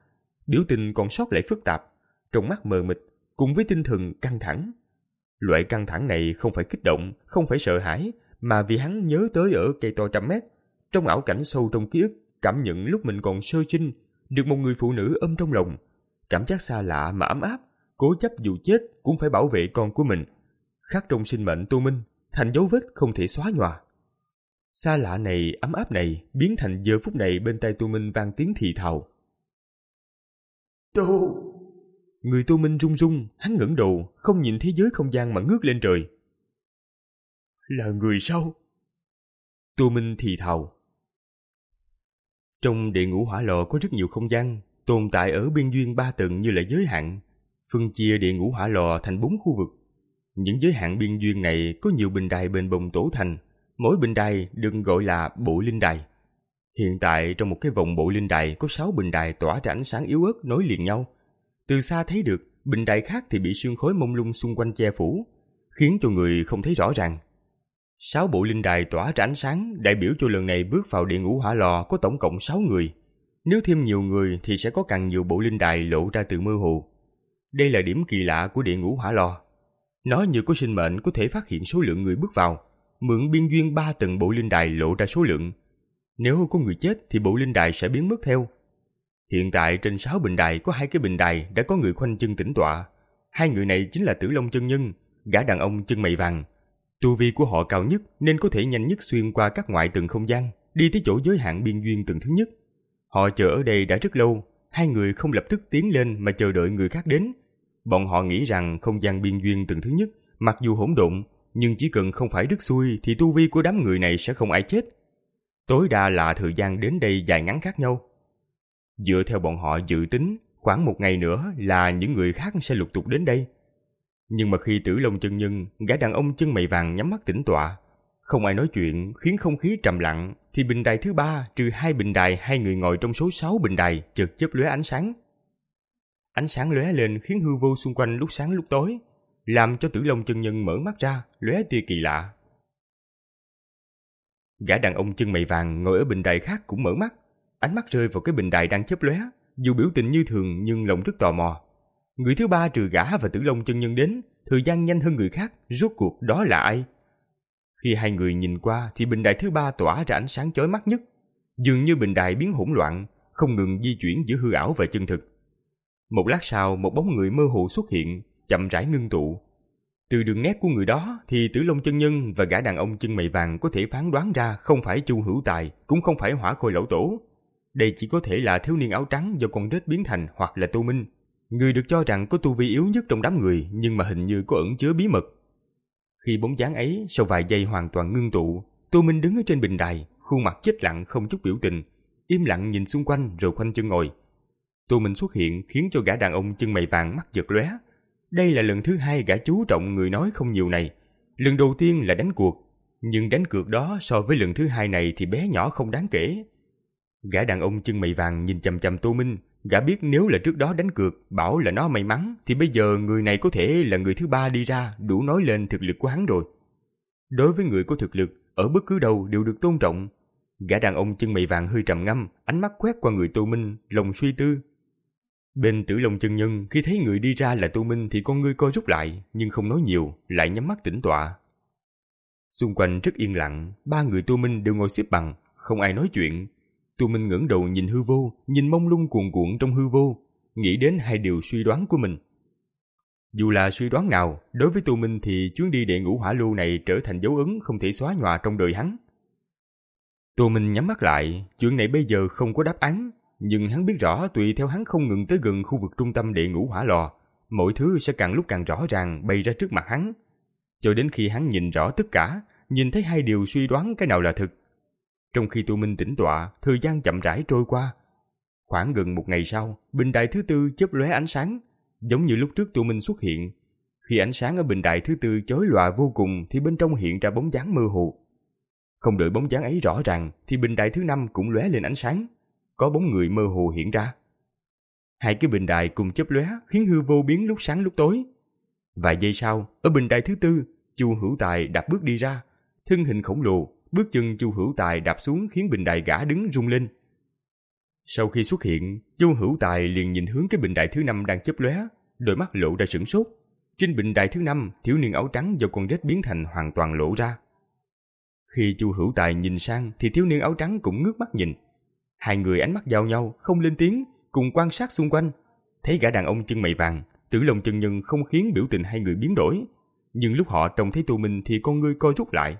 [SPEAKER 2] biểu tình còn sót lại phức tạp, trong mắt mờ mịt, cùng với tinh thần căng thẳng. Loại căng thẳng này không phải kích động, không phải sợ hãi, mà vì hắn nhớ tới ở cây to trăm mét, trong ảo cảnh sâu trong ký ức, cảm nhận lúc mình còn sơ sinh, được một người phụ nữ ôm trong lòng. Cảm giác xa lạ mà ấm áp, cố chấp dù chết cũng phải bảo vệ con của mình. Khắc trong sinh mệnh Tô Minh, thành dấu vết không thể xóa nhòa. Xa lạ này, ấm áp này, biến thành giờ phút này bên tai Tô Minh vang tiếng thì thào.
[SPEAKER 3] Tô...
[SPEAKER 2] Người Tô Minh run run, hắn ngẩng đầu, không nhìn thế giới không gian mà ngước lên trời. Là người sao? Tô Minh thì thào. Trong địa ngũ hỏa lò có rất nhiều không gian, tồn tại ở biên duyên ba tầng như là giới hạn, phân chia địa ngũ hỏa lò thành bốn khu vực. Những giới hạn biên duyên này có nhiều bình đài bền bồng tổ thành, mỗi bình đài được gọi là bộ linh đài. Hiện tại trong một cái vòng bộ linh đài có sáu bình đài tỏa ra ánh sáng yếu ớt nối liền nhau. Từ xa thấy được, bình đài khác thì bị sương khói mông lung xung quanh che phủ, khiến cho người không thấy rõ ràng. Sáu bộ linh đài tỏa ra ánh sáng đại biểu cho lần này bước vào địa ngũ hỏa lò có tổng cộng sáu người. Nếu thêm nhiều người thì sẽ có càng nhiều bộ linh đài lộ ra từ mơ hồ. Đây là điểm kỳ lạ của địa ngũ hỏa lò. Nó như có sinh mệnh có thể phát hiện số lượng người bước vào, mượn biên duyên ba tầng bộ linh đài lộ ra số lượng. Nếu có người chết thì bộ linh đài sẽ biến mất theo. Hiện tại trên sáu bình đài có hai cái bình đài đã có người khoanh chân tĩnh tọa. Hai người này chính là Tử Long chân nhân, gã đàn ông chân mày vàng. Tu vi của họ cao nhất nên có thể nhanh nhất xuyên qua các ngoại tầng không gian, đi tới chỗ giới hạn biên duyên tầng thứ nhất. Họ chờ ở đây đã rất lâu, hai người không lập tức tiến lên mà chờ đợi người khác đến. Bọn họ nghĩ rằng không gian biên duyên tầng thứ nhất, mặc dù hỗn độn, nhưng chỉ cần không phải đứt xuôi thì tu vi của đám người này sẽ không ai chết. Tối đa là thời gian đến đây dài ngắn khác nhau. Dựa theo bọn họ dự tính, khoảng một ngày nữa là những người khác sẽ lục tục đến đây. Nhưng mà khi Tử Long chân nhân, gã đàn ông chân mày vàng nhắm mắt tĩnh tọa, không ai nói chuyện, khiến không khí trầm lặng, thì bình đài thứ ba trừ hai bình đài hai người ngồi trong số sáu bình đài chợt chớp lóe ánh sáng. Ánh sáng lóe lên khiến hư vô xung quanh lúc sáng lúc tối, làm cho Tử Long chân nhân mở mắt ra, lóe tia kỳ lạ. Gã đàn ông chân mày vàng ngồi ở bình đài khác cũng mở mắt, ánh mắt rơi vào cái bình đài đang chớp lóe, dù biểu tình như thường nhưng lòng rất tò mò. Người thứ ba trừ gã và Tử Long chân nhân đến, thời gian nhanh hơn người khác, rốt cuộc đó là ai? Khi hai người nhìn qua thì bình đài thứ ba tỏa ra ánh sáng chói mắt nhất, dường như bình đài biến hỗn loạn, không ngừng di chuyển giữa hư ảo và chân thực. Một lát sau, một bóng người mơ hồ xuất hiện, chậm rãi ngưng tụ. Từ đường nét của người đó thì Tử Long chân nhân và gã đàn ông chân mày vàng có thể phán đoán ra không phải Chu Hữu Tài, cũng không phải Hỏa Khôi lão tổ. Đây chỉ có thể là thiếu niên áo trắng do con rết biến thành, hoặc là Tô Minh, người được cho rằng có tu vi yếu nhất trong đám người, nhưng mà hình như có ẩn chứa bí mật. Khi bóng dáng ấy sau vài giây hoàn toàn ngưng tụ, Tô Minh đứng ở trên bình đài, khuôn mặt chết lặng không chút biểu tình, im lặng nhìn xung quanh rồi khoanh chân ngồi. Tô Minh xuất hiện khiến cho gã đàn ông chân mày vàng mắt giật lóe. Đây là lần thứ hai gã chú trọng người nói không nhiều này. Lần đầu tiên là đánh cuộc, nhưng đánh cược đó so với lần thứ hai này thì bé nhỏ không đáng kể. Gã đàn ông chân mày vàng nhìn chằm chằm Tô Minh, gã biết nếu là trước đó đánh cược bảo là nó may mắn thì bây giờ người này có thể là người thứ ba đi ra, đủ nói lên thực lực của hắn rồi. Đối với người có thực lực, ở bất cứ đâu đều được tôn trọng. Gã đàn ông chân mày vàng hơi trầm ngâm, ánh mắt quét qua người Tô Minh, lòng suy tư. Bên Tử Long chân nhân khi thấy người đi ra là Tô Minh thì con ngươi co rút lại, nhưng không nói nhiều, lại nhắm mắt tĩnh tọa. Xung quanh rất yên lặng, ba người Tô Minh đều ngồi xếp bằng, không ai nói chuyện. Tô Minh ngẩng đầu nhìn hư vô, nhìn mông lung cuồn cuộn trong hư vô, nghĩ đến hai điều suy đoán của mình. Dù là suy đoán nào, đối với Tô Minh thì chuyến đi địa ngũ hỏa lưu này trở thành dấu ấn không thể xóa nhòa trong đời hắn. Tô Minh nhắm mắt lại, chuyện này bây giờ không có đáp án, nhưng hắn biết rõ tùy theo hắn không ngừng tới gần khu vực trung tâm địa ngũ hỏa lò, mọi thứ sẽ càng lúc càng rõ ràng bày ra trước mặt hắn. Cho đến khi hắn nhìn rõ tất cả, nhìn thấy hai điều suy đoán cái nào là thực. Trong khi Tô Minh tĩnh tọa, thời gian chậm rãi trôi qua. Khoảng gần một ngày sau, bình đài thứ tư chớp lóe ánh sáng, giống như lúc trước Tô Minh xuất hiện. Khi ánh sáng ở bình đài thứ tư chói lòa vô cùng thì bên trong hiện ra bóng dáng mơ hồ. Không đợi bóng dáng ấy rõ ràng thì bình đài thứ năm cũng lóe lên ánh sáng, có bóng người mơ hồ hiện ra. Hai cái bình đài cùng chớp lóe khiến hư vô biến lúc sáng lúc tối. Vài giây sau, ở bình đài thứ tư, Chu Hữu Tài đạp bước đi ra, thân hình khổng lồ, bước chân Chu Hữu Tài đạp xuống khiến bình đài gã đứng rung lên. Sau khi xuất hiện, Chu Hữu Tài liền nhìn hướng cái bình đài thứ năm đang chớp lóe, đôi mắt lộ ra sửng sốt. Trên bình đài thứ năm, thiếu niên áo trắng do con rết biến thành hoàn toàn lộ ra. Khi Chu Hữu Tài nhìn sang thì thiếu niên áo trắng cũng ngước mắt nhìn. Hai người ánh mắt giao nhau, không lên tiếng, cùng quan sát xung quanh. Thấy gã đàn ông chân mày vàng, Tử Long chân nhân không khiến biểu tình hai người biến đổi, nhưng lúc họ trông thấy Tô Minh thì con ngươi co rút lại.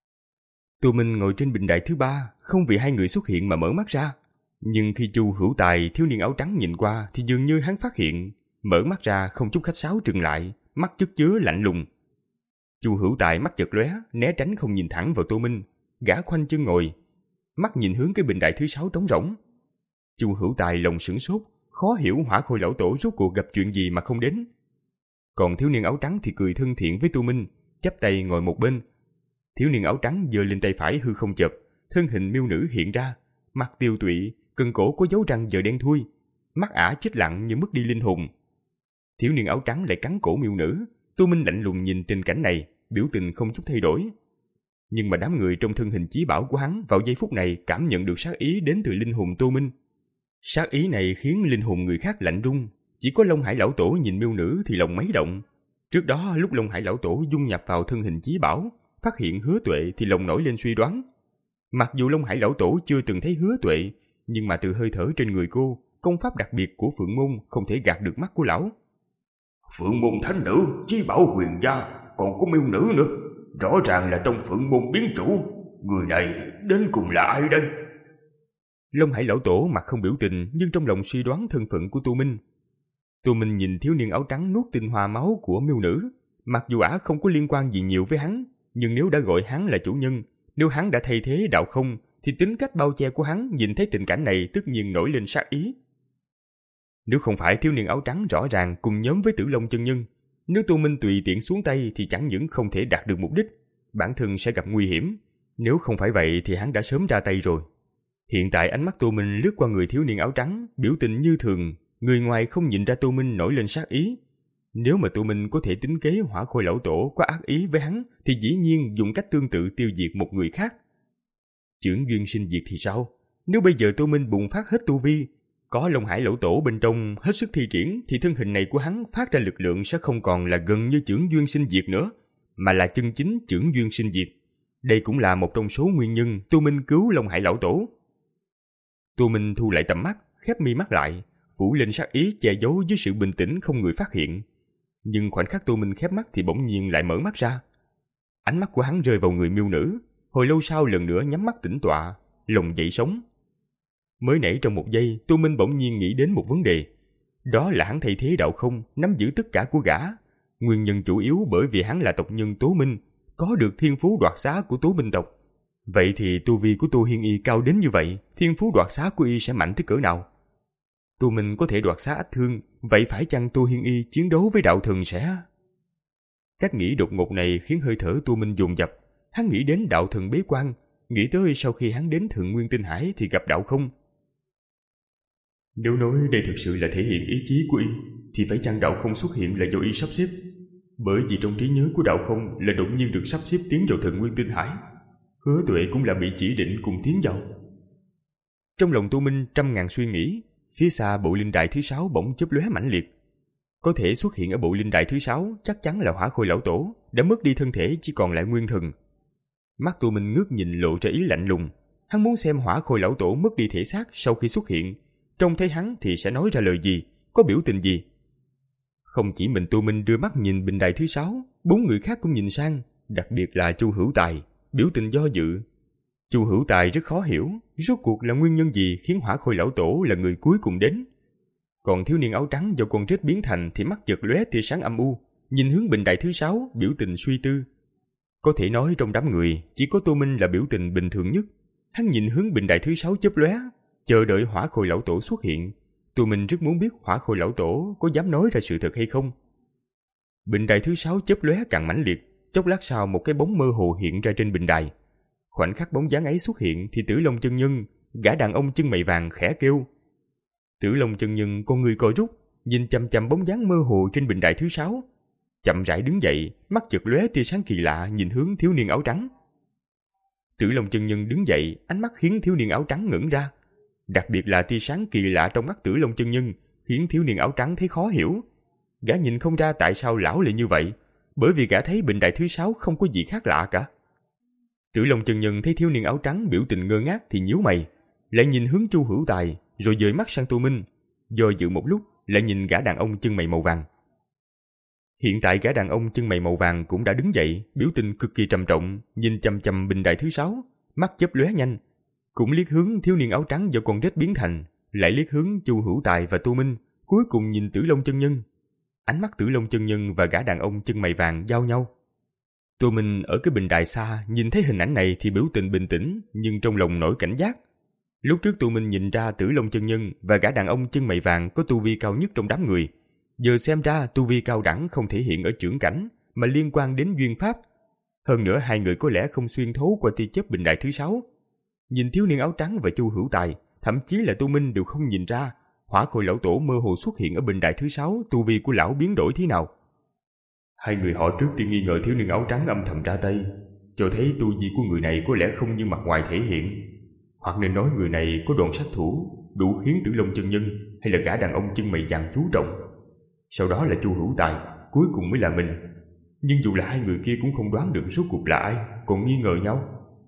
[SPEAKER 2] Tô Minh ngồi trên bình đài thứ ba, không vì hai người xuất hiện mà mở mắt ra. Nhưng khi Chu Hữu Tài, thiếu niên áo trắng nhìn qua thì dường như hắn phát hiện, mở mắt ra không chút khách sáo trừng lại, mắt chất chứa lạnh lùng. Chu Hữu Tài mắt chợt lóe, né tránh không nhìn thẳng vào Tô Minh, gã khoanh chân ngồi, mắt nhìn hướng cái bình đài thứ sáu trống rỗng. Chu Hữu Tài lòng sửng sốt, khó hiểu Hỏa Khôi lão tổ rốt cuộc gặp chuyện gì mà không đến. Còn thiếu niên áo trắng thì cười thân thiện với Tô Minh, chắp tay ngồi một bên. Thiếu niên áo trắng giơ lên tay phải hư không chợp, thân hình miêu nữ hiện ra, mặt tiêu tụy, cần cổ có dấu răng giờ đen thui, mắt ả chết lặng như mất đi linh hồn. Thiếu niên áo trắng lại cắn cổ miêu nữ. Tô Minh lạnh lùng nhìn tình cảnh này, biểu tình không chút thay đổi. Nhưng mà đám người trong thân hình chí bảo của hắn vào giây phút này cảm nhận được sát ý đến từ linh hồn Tô Minh. Sát ý này khiến linh hồn người khác lạnh run. Chỉ có Long Hải lão tổ nhìn miêu nữ thì lòng mấy động. Trước đó lúc Long Hải lão tổ dung nhập vào thân hình chí bảo, phát hiện Hứa Tuệ thì lòng nổi lên suy đoán. Mặc dù Long Hải lão tổ chưa từng thấy Hứa Tuệ, nhưng mà từ hơi thở trên người cô, công pháp đặc biệt của Phượng Môn không thể gạt được mắt của lão.
[SPEAKER 3] Phượng Môn thánh nữ, chí bảo huyền gia, còn có miêu nữ nữa. Rõ ràng là trong Phượng Môn biến chủ. Người này đến cùng là ai đây?
[SPEAKER 2] Long Hải lão tổ mặt không biểu tình, nhưng trong lòng suy đoán thân phận của Tô Minh. Tô Minh nhìn thiếu niên áo trắng nuốt tinh hoa máu của miêu nữ. Mặc dù ả không có liên quan gì nhiều với hắn, nhưng nếu đã gọi hắn là chủ nhân, nếu hắn đã thay thế đạo không, thì tính cách bao che của hắn nhìn thấy tình cảnh này tất nhiên nổi lên sát ý. Nếu không phải thiếu niên áo trắng rõ ràng cùng nhóm với Tử Long chân nhân, nếu Tô Minh tùy tiện xuống tay thì chẳng những không thể đạt được mục đích, bản thân sẽ gặp nguy hiểm. Nếu không phải vậy thì hắn đã sớm ra tay rồi. Hiện tại ánh mắt Tô Minh lướt qua người thiếu niên áo trắng, biểu tình như thường, người ngoài không nhìn ra Tô Minh nổi lên sát ý. Nếu mà Tô Minh có thể tính kế Hỏa Khôi lão tổ có ác ý với hắn, thì dĩ nhiên dùng cách tương tự tiêu diệt một người khác. Chưởng duyên sinh diệt thì sao? Nếu bây giờ Tô Minh bùng phát hết tu vi, có Long Hải lão tổ bên trong hết sức thi triển, thì thân hình này của hắn phát ra lực lượng sẽ không còn là gần như chưởng duyên sinh diệt nữa, mà là chân chính chưởng duyên sinh diệt. Đây cũng là một trong số nguyên nhân Tô Minh cứu Long Hải lão tổ. Tô Minh thu lại tầm mắt, khép mi mắt lại, phủ lên sát ý che giấu dưới sự bình tĩnh không người phát hiện. Nhưng khoảnh khắc Tô Minh khép mắt thì bỗng nhiên lại mở mắt ra. Ánh mắt của hắn rơi vào người miêu nữ, hồi lâu sau lần nữa nhắm mắt tĩnh tọa, lòng dậy sóng. Mới nãy trong một giây, Tô Minh bỗng nhiên nghĩ đến một vấn đề. Đó là hắn thay thế đạo không, nắm giữ tất cả của gã. Nguyên nhân chủ yếu bởi vì hắn là tộc nhân Tố Minh, có được thiên phú đoạt xá của Tố Minh tộc. Vậy thì tu vi của Tô Hiên Y cao đến như vậy, thiên phú đoạt xá của y sẽ mạnh tới cỡ nào? Tô Minh có thể đoạt xá ách thương, vậy phải chăng Tô Hiên Y chiến đấu với đạo thần sẽ... Cách nghĩ đột ngột này khiến hơi thở Tô Minh dồn dập. Hắn nghĩ đến đạo thần bế quan, nghĩ tới sau khi hắn đến Thượng Nguyên Tinh Hải thì gặp đạo không. Nếu nói đây thực sự là thể hiện ý chí của y, thì phải chăng đạo không xuất hiện là do y sắp xếp? Bởi vì trong trí nhớ của đạo không là đột nhiên được sắp xếp tiến vào Thượng Nguyên Tinh Hải. Hứa Tuệ cũng là bị chỉ định cùng tiến vào. Trong lòng Tô Minh trăm ngàn suy nghĩ, phía xa bộ linh đài thứ sáu bỗng chớp lóe mãnh liệt. Có thể xuất hiện ở bộ linh đài thứ sáu chắc chắn là Hỏa Khôi lão tổ, đã mất đi thân thể chỉ còn lại nguyên thần. Mắt Tô Minh ngước nhìn lộ ra ý lạnh lùng. Hắn muốn xem Hỏa Khôi lão tổ mất đi thể xác sau khi xuất hiện, trông thấy hắn thì sẽ nói ra lời gì, có biểu tình gì. Không chỉ mình Tô Minh đưa mắt nhìn bình đài thứ sáu, bốn người khác cũng nhìn sang, đặc biệt là Chu Hữu Tài, biểu tình do dự. Chu Hữu Tài rất khó hiểu, rốt cuộc là nguyên nhân gì khiến Hỏa Khôi lão tổ là người cuối cùng đến. Còn thiếu niên áo trắng do con rết biến thành thì mắt chợt lóe tia sáng âm u, nhìn hướng bình đài thứ sáu, biểu tình suy tư. Có thể nói trong đám người, chỉ có Tô Minh là biểu tình bình thường nhất. Hắn nhìn hướng bình đài thứ sáu chớp lóe, chờ đợi Hỏa Khôi lão tổ xuất hiện. Tô Minh rất muốn biết Hỏa Khôi lão tổ có dám nói ra sự thật hay không. Bình đài thứ sáu chớp lóe càng mãnh liệt, chốc lát sau một cái bóng mơ hồ hiện ra trên bình đài. Khoảnh khắc bóng dáng ấy xuất hiện thì Tử Long chân nhân, gã đàn ông chân mày vàng khẽ kêu. Tử Long chân nhân con người co rút, nhìn chằm chằm bóng dáng mơ hồ trên bình đài thứ sáu, chậm rãi đứng dậy, mắt chợt lóe tia sáng kỳ lạ nhìn hướng thiếu niên áo trắng. Tử Long chân nhân đứng dậy, ánh mắt khiến thiếu niên áo trắng ngẩn ra. Đặc biệt là tia sáng kỳ lạ trong mắt Tử Long chân nhân khiến thiếu niên áo trắng thấy khó hiểu. Gã nhìn không ra tại sao lão lại như vậy, bởi vì gã thấy bình đài thứ sáu không có gì khác lạ cả. Tử Long chân nhân thấy thiếu niên áo trắng biểu tình ngơ ngác thì nhíu mày, lại nhìn hướng Chu Hữu Tài, rồi dời mắt sang Tô Minh, do dự một lúc lại nhìn gã đàn ông chân mày màu vàng. Hiện tại gã đàn ông chân mày màu vàng cũng đã đứng dậy, biểu tình cực kỳ trầm trọng, nhìn chằm chằm bình đài thứ sáu, mắt chớp lóe nhanh, cũng liếc hướng thiếu niên áo trắng do con rết biến thành, lại liếc hướng Chu Hữu Tài và Tô Minh, cuối cùng nhìn Tử Long chân nhân. Ánh mắt Tử Long chân nhân và gã đàn ông chân mày vàng giao nhau. Tô Minh ở cái bình đài xa nhìn thấy hình ảnh này thì biểu tình bình tĩnh, nhưng trong lòng nổi cảnh giác. Lúc trước Tô Minh nhìn ra Tử Long chân nhân và gã đàn ông chân mày vàng có tu vi cao nhất trong đám người, giờ xem ra tu vi cao đẳng không thể hiện ở chưởng cảnh mà liên quan đến duyên pháp. Hơn nữa hai người có lẽ không xuyên thấu qua tia chớp bình đài thứ sáu. Nhìn thiếu niên áo trắng và Chu Hữu Tài, thậm chí là Tô Minh đều không nhìn ra Hỏa Khôi lão tổ mơ hồ xuất hiện ở bình đài thứ sáu, tu vi của lão biến đổi thế nào. Hai người họ trước tiên nghi ngờ thiếu niên áo trắng âm thầm ra tay, cho thấy tu vi của người này có lẽ không như mặt ngoài thể hiện, hoặc nên nói người này có đòn sát thủ đủ khiến Tử Long chân nhân hay là gã đàn ông chân mày vàng chú trọng. Sau đó là Chu Hữu Tài, cuối cùng mới là mình. Nhưng dù là hai người kia cũng không đoán được rốt cuộc là ai, còn nghi ngờ nhau.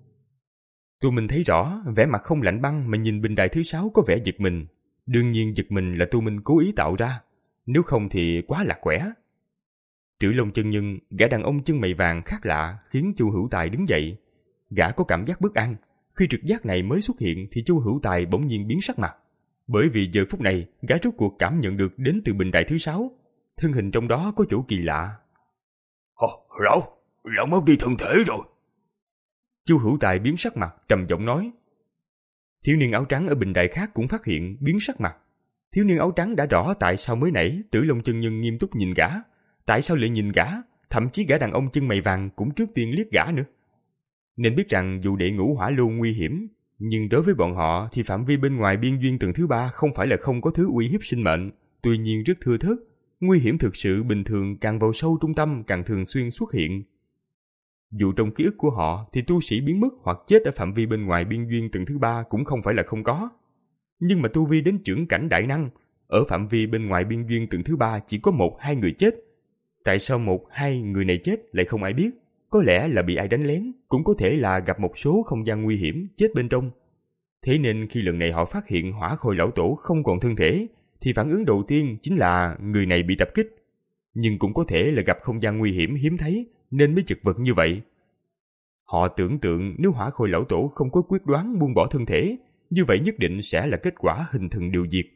[SPEAKER 2] Tô Minh thấy rõ, vẻ mặt không lạnh băng mà nhìn bình đài thứ sáu có vẻ giật mình. Đương nhiên giật mình là Tô Minh cố ý tạo ra, nếu không thì quá lạc quẻ. Tử Long chân nhân, gã đàn ông chân mày vàng khác lạ khiến Chu Hữu Tài đứng dậy. Gã có cảm giác bất an. Khi trực giác này mới xuất hiện thì Chu Hữu Tài bỗng nhiên biến sắc mặt, bởi vì giờ phút này gã rốt cuộc cảm nhận được đến từ bình đài thứ sáu, thân hình trong đó có chỗ kỳ lạ.
[SPEAKER 3] Ồ, lão, lão mất đi thân thể rồi.
[SPEAKER 2] Chu Hữu Tài biến sắc mặt, trầm giọng nói. Thiếu niên áo trắng ở bình đài khác cũng phát hiện biến sắc mặt. Thiếu niên áo trắng đã rõ tại sao mới nãy Tử Long chân nhân nghiêm túc nhìn gã, tại sao lại nhìn gã, thậm chí gã đàn ông chân mày vàng cũng trước tiên liếc gã nữa. Nên biết rằng dù đệ ngũ hỏa lô nguy hiểm, nhưng đối với bọn họ thì phạm vi bên ngoài biên duyên tầng thứ ba không phải là không có thứ uy hiếp sinh mệnh, tuy nhiên rất thưa thớt. Nguy hiểm thực sự bình thường càng vào sâu trung tâm càng thường xuyên xuất hiện. Dù trong ký ức của họ thì tu sĩ biến mất hoặc chết ở phạm vi bên ngoài biên duyên tầng thứ ba cũng không phải là không có. Nhưng mà tu vi đến chưởng cảnh đại năng, ở phạm vi bên ngoài biên duyên tầng thứ ba chỉ có một hai người chết. Tại sao một hai người này chết lại không ai biết? Có lẽ là bị ai đánh lén, cũng có thể là gặp một số không gian nguy hiểm chết bên trong. Thế nên khi lần này họ phát hiện Hỏa Khôi lão tổ không còn thân thể, thì phản ứng đầu tiên chính là người này bị tập kích. Nhưng cũng có thể là gặp không gian nguy hiểm hiếm thấy nên mới chật vật như vậy. Họ tưởng tượng nếu Hỏa Khôi lão tổ không có quyết đoán buông bỏ thân thể, như vậy nhất định sẽ là kết quả hình thần điều diệt.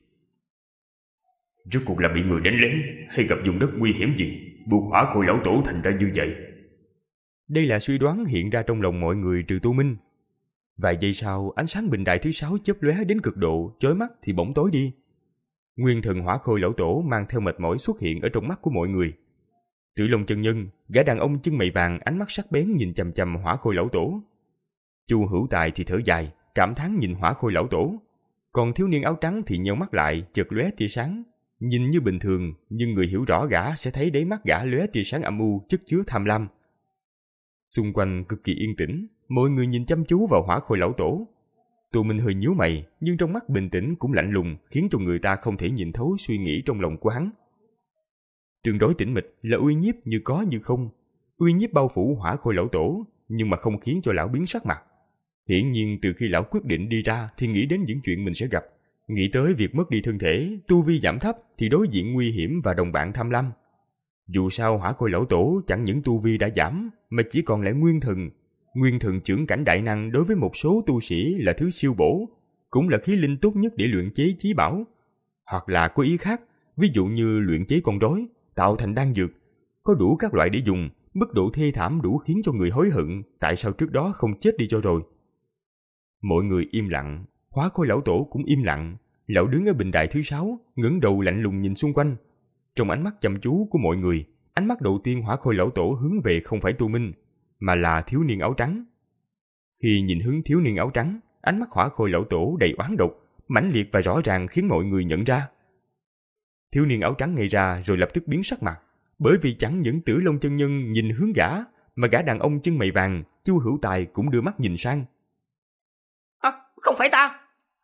[SPEAKER 3] Rốt cuộc là bị người đánh lén hay gặp vùng đất nguy hiểm gì buộc Hỏa Khôi lão tổ thành ra như vậy?
[SPEAKER 2] Đây là suy đoán hiện ra trong lòng mọi người trừ Tô Minh. Vài giây sau, ánh sáng bình đài thứ sáu chớp lóe đến cực độ, chói mắt thì bỗng tối đi. Nguyên thần Hỏa Khôi lão tổ mang theo mệt mỏi xuất hiện ở trong mắt của mọi người. Tử Long chân nhân, gã đàn ông chân mày vàng ánh mắt sắc bén nhìn chằm chằm Hỏa Khôi lão tổ. Chu Hữu Tài thì thở dài, cảm thán nhìn Hỏa Khôi lão tổ. Còn thiếu niên áo trắng thì nheo mắt lại, chợt lóe tia sáng, nhìn như bình thường, nhưng người hiểu rõ gã sẽ thấy đáy mắt gã lóe tia sáng âm u chất chứa tham lam. Xung quanh cực kỳ yên tĩnh, mọi người nhìn chăm chú vào Hỏa Khôi lão tổ. Tô Minh hơi nhíu mày, nhưng trong mắt bình tĩnh cũng lạnh lùng, khiến cho người ta không thể nhìn thấu suy nghĩ trong lòng của hắn. Tương đối tĩnh mịch là uy nhiếp như có như không. Uy nhiếp bao phủ Hỏa Khôi lão tổ, nhưng mà không khiến cho lão biến sắc mặt. Hiển nhiên từ khi lão quyết định đi ra thì nghĩ đến những chuyện mình sẽ gặp, nghĩ tới việc mất đi thân thể, tu vi giảm thấp thì đối diện nguy hiểm và đồng bạn tham lam. Dù sao Hỏa Khôi lão tổ chẳng những tu vi đã giảm mà chỉ còn lại nguyên thần. Nguyên thần chưởng cảnh đại năng đối với một số tu sĩ là thứ siêu bổ, cũng là khí linh tốt nhất để luyện chế chí bảo. Hoặc là có ý khác, ví dụ như luyện chế con rối, tạo thành đan dược, có đủ các loại để dùng, mức độ thê thảm đủ khiến cho người hối hận tại sao trước đó không chết đi cho rồi. Mọi người im lặng, Hỏa Khôi lão tổ cũng im lặng. Lão đứng ở bình đài thứ sáu, ngẩng đầu lạnh lùng nhìn xung quanh. Trong ánh mắt chăm chú của mọi người, ánh mắt đầu tiên Hỏa Khôi lão tổ hướng về không phải Tô Minh, mà là thiếu niên áo trắng. Khi nhìn hướng thiếu niên áo trắng, ánh mắt Hỏa Khôi lão tổ đầy oán độc, mãnh liệt và rõ ràng khiến mọi người nhận ra. Thiếu niên áo trắng ngây ra rồi lập tức biến sắc mặt, bởi vì chẳng những Tử Long chân nhân nhìn hướng gã, mà gã đàn ông chân mày vàng, Chu Hữu Tài cũng đưa mắt nhìn sang.
[SPEAKER 4] À, không phải ta!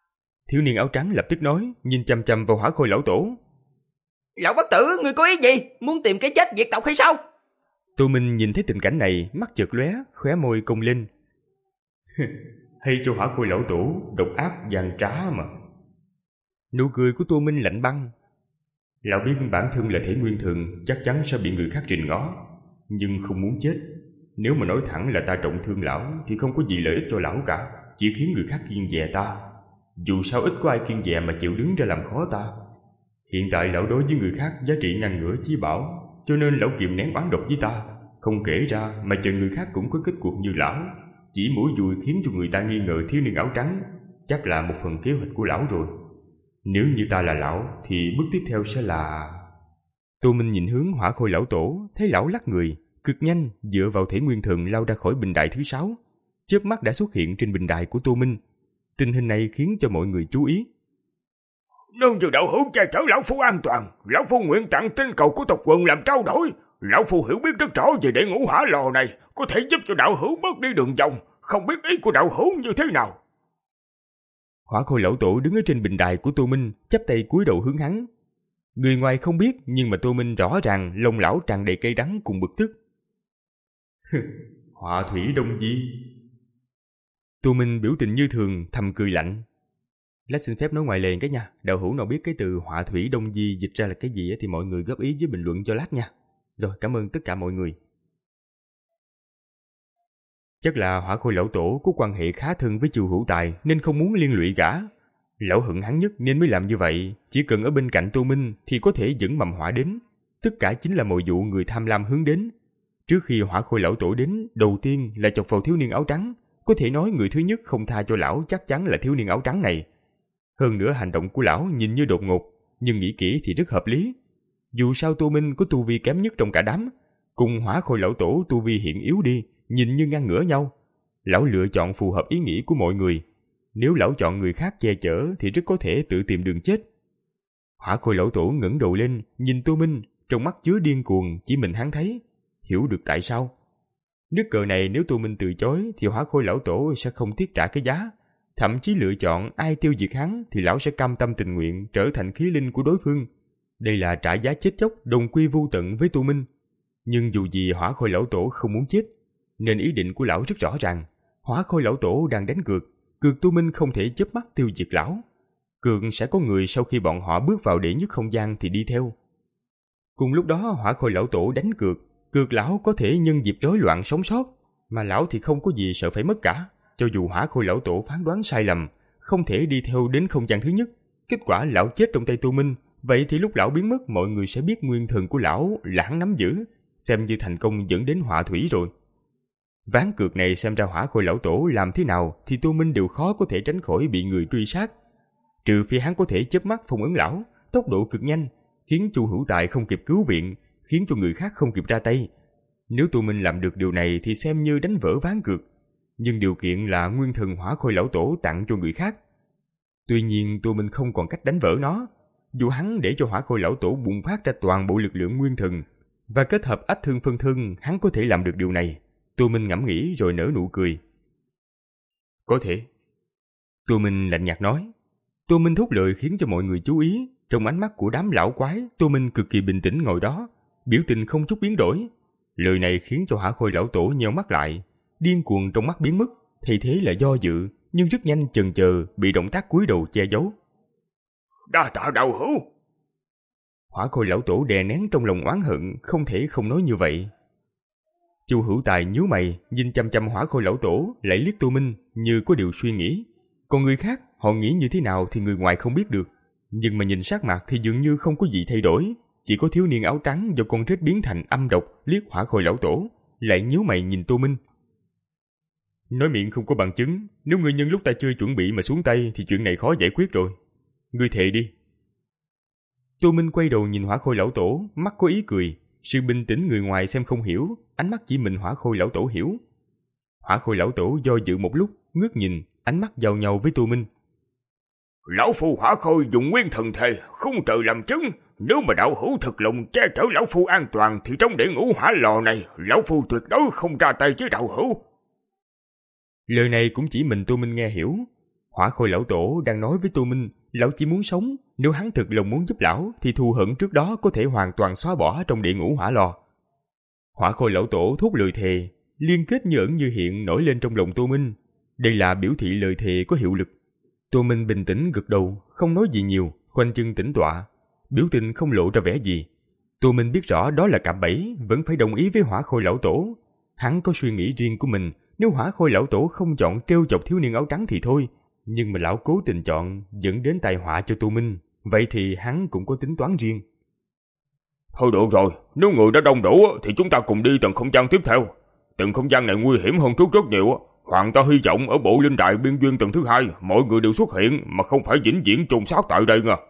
[SPEAKER 2] Thiếu niên áo trắng lập tức nói, nhìn chằm chằm vào Hỏa Khôi lão tổ.
[SPEAKER 4] Lão bất tử, ngươi có ý gì? Muốn tìm cái chết diệt tộc hay sao?
[SPEAKER 2] Tô Minh nhìn thấy tình cảnh này, mắt chợt lóe, khóe môi cong lên. Hay cho Hỏa Khôi lão tổ độc ác gian trá mà. Nụ cười của Tô Minh lạnh băng. Lão biết bản thân là thể nguyên thường, chắc chắn sẽ bị người khác rình ngó, nhưng không muốn chết. Nếu mà nói thẳng là ta trọng thương lão thì không có gì lợi ích cho lão cả, chỉ khiến người khác kiêng dè ta. Dù sao ít có ai kiêng dè mà chịu đứng ra làm khó ta. Hiện tại lão đối với người khác giá trị ngang ngửa chí bảo, cho nên lão kiềm nén oán độc với ta, không kể ra mà chờ người khác cũng có kết cuộc như lão. Chỉ mũi dùi khiến cho người ta nghi ngờ thiếu niên áo trắng, chắc là một phần kế hoạch của lão rồi. Nếu như ta là lão thì bước tiếp theo sẽ là... Tô Minh nhìn hướng Hỏa Khôi lão tổ, thấy lão lắc người, cực nhanh dựa vào thể nguyên thần lao ra khỏi bình đài thứ sáu. Chớp mắt đã xuất hiện trên bình đài của Tô Minh. Tình hình này khiến cho mọi người chú ý.
[SPEAKER 3] Nương như đạo hữu che chở lão phu an toàn, lão phu nguyện tặng tinh cầu của tộc quần làm trao đổi. Lão phu hiểu biết rất rõ về đệ ngũ hỏa lò này, có thể giúp cho đạo hữu bớt đi đường vòng, không biết ý của đạo hữu như thế nào.
[SPEAKER 2] Hỏa Khôi lão tổ đứng ở trên bình đài của Tô Minh, chắp tay cúi đầu hướng hắn. Người ngoài không biết, nhưng mà Tô Minh rõ ràng lòng lão tràn đầy cay đắng cùng bực tức. Hỏa thủy đông di. Tô Minh biểu tình như thường, thầm cười lạnh. Lát xin phép nói ngoài lề cái nha, đạo hữu nào biết cái từ hỏa thủy đông di dịch ra là cái gì thì mọi người góp ý với bình luận cho lát nha. Rồi, cảm ơn tất cả mọi người. Chắc là Hỏa Khôi lão tổ có quan hệ khá thân với Chu Hữu Tài nên không muốn liên lụy gã. Lão hận hắn nhất nên mới làm như vậy, chỉ cần ở bên cạnh Tô Minh thì có thể dẫn mầm họa đến. Tất cả chính là mồi dụ người tham lam hướng đến. Trước khi Hỏa Khôi lão tổ đến, đầu tiên là chọc vào thiếu niên áo trắng. Có thể nói người thứ nhất không tha cho lão chắc chắn là thiếu niên áo trắng này. Hơn nữa hành động của lão nhìn như đột ngột, nhưng nghĩ kỹ thì rất hợp lý. Dù sao Tô Minh có tu vi kém nhất trong cả đám, cùng Hỏa Khôi lão tổ tu vi hiện yếu đi, nhìn như ngang ngửa nhau. Lão lựa chọn phù hợp ý nghĩ của mọi người. Nếu lão chọn người khác che chở thì rất có thể tự tìm đường chết. Hỏa Khôi lão tổ ngẩng đầu lên, nhìn Tô Minh, trong mắt chứa điên cuồng, chỉ mình hắn thấy. Hiểu được tại sao. Nước cờ này nếu Tô Minh từ chối thì Hỏa Khôi lão tổ sẽ không tiếc trả cái giá. Thậm chí lựa chọn ai tiêu diệt hắn thì lão sẽ cam tâm tình nguyện trở thành khí linh của đối phương. Đây là trả giá chết chóc đồng quy vô tận với Tô Minh. Nhưng dù gì Hỏa Khôi lão tổ không muốn chết, nên ý định của lão rất rõ ràng. Hỏa Khôi lão tổ đang đánh cược, cược Tô Minh không thể chớp mắt tiêu diệt lão. Cược sẽ có người sau khi bọn họ bước vào đệ nhất không gian thì đi theo. Cùng lúc đó Hỏa Khôi lão tổ đánh cược, cược lão có thể nhân dịp rối loạn sống sót, mà lão thì không có gì sợ phải mất cả. Cho dù Hỏa Khôi lão tổ phán đoán sai lầm, không thể đi theo đến không gian thứ nhất, kết quả lão chết trong tay Tô Minh, vậy thì lúc lão biến mất mọi người sẽ biết nguyên thần của lão là hắn nắm giữ, xem như thành công dẫn đến họa thủy rồi. Ván cược này xem ra Hỏa Khôi lão tổ làm thế nào thì Tô Minh đều khó có thể tránh khỏi bị người truy sát. Trừ phi hắn có thể chớp mắt phong ấn lão, tốc độ cực nhanh, khiến Chu Hữu Tài không kịp cứu viện, khiến cho người khác không kịp ra tay. Nếu Tô Minh làm được điều này thì xem như đánh vỡ ván cược, nhưng điều kiện là nguyên thần Hỏa Khôi lão tổ tặng cho người khác. Tuy nhiên Tô Minh không còn cách đánh vỡ nó. Dù hắn để cho Hỏa Khôi lão tổ bùng phát ra toàn bộ lực lượng nguyên thần và kết hợp ách thương phân thân, hắn có thể làm được điều này. Tô Minh ngẫm nghĩ rồi nở nụ cười. Có thể. Tô Minh lạnh nhạt nói. Tô Minh thốt lời khiến cho mọi người chú ý. Trong ánh mắt của đám lão quái, Tô Minh cực kỳ bình tĩnh ngồi đó, biểu tình không chút biến đổi. Lời này khiến cho Hỏa Khôi lão tổ nheo mắt lại, điên cuồng trong mắt biến mất, thay thế là do dự, nhưng rất nhanh chần chờ bị động tác cúi đầu che giấu.
[SPEAKER 3] Đa tạ đạo hữu.
[SPEAKER 2] Hỏa Khôi lão tổ đè nén trong lòng oán hận, không thể không nói như vậy. Chu Hữu Tài nhíu mày, nhìn chăm chăm Hỏa Khôi lão tổ, lại liếc Tô Minh như có điều suy nghĩ. Còn người khác, họ nghĩ như thế nào thì người ngoài không biết được, nhưng mà nhìn sắc mặt thì dường như không có gì thay đổi. Chỉ có thiếu niên áo trắng do con rết biến thành âm độc liếc Hỏa Khôi lão tổ, lại nhíu mày nhìn Tô Minh. Nói miệng không có bằng chứng, nếu ngươi nhân lúc ta chưa chuẩn bị mà xuống tay thì chuyện này khó giải quyết rồi. Ngươi thề đi. Tô Minh quay đầu nhìn Hỏa Khôi lão tổ, mắt có ý cười. Sự bình tĩnh người ngoài xem không hiểu, ánh mắt chỉ mình Hỏa Khôi lão tổ hiểu. Hỏa Khôi lão tổ do dự một lúc, ngước nhìn, ánh mắt giao nhau với Tô Minh.
[SPEAKER 3] Lão phu Hỏa Khôi dùng nguyên thần thề, không trời làm chứng. Nếu mà đạo hữu thực lòng che chở lão phu an toàn thì trong đệ ngũ hỏa lò này, lão phu tuyệt đối không ra tay với đạo hữu.
[SPEAKER 2] Lời này cũng chỉ mình Tô Minh nghe hiểu. Hỏa Khôi lão tổ đang nói với Tô Minh, lão chỉ muốn sống, nếu hắn thực lòng muốn giúp lão thì thù hận trước đó có thể hoàn toàn xóa bỏ trong địa ngũ hỏa lò. Hỏa Khôi lão tổ thốt lời thề, liên kết như ẩn như hiện nổi lên trong lòng Tô Minh. Đây là biểu thị lời thề có hiệu lực. Tô Minh bình tĩnh gật đầu, không nói gì nhiều, khoanh chân tĩnh tọa, biểu tình không lộ ra vẻ gì. Tô Minh biết rõ đó là cạm bẫy, vẫn phải đồng ý với Hỏa Khôi lão tổ. Hắn có suy nghĩ riêng của mình, nếu Hỏa Khôi lão tổ không chọn trêu chọc thiếu niên áo trắng thì thôi, nhưng mà lão cố tình chọn, dẫn đến tai họa cho Tô Minh, vậy thì hắn cũng có tính toán riêng.
[SPEAKER 3] Thôi được rồi, nếu người đã đông đủ thì chúng ta cùng đi tầng không gian tiếp theo. Tầng không gian này nguy hiểm hơn trước rất nhiều. Hoàng ta hy vọng ở bộ linh đài biên duyên tầng thứ hai, mọi người đều xuất hiện mà không phải vĩnh viễn chôn xác tại đây nha.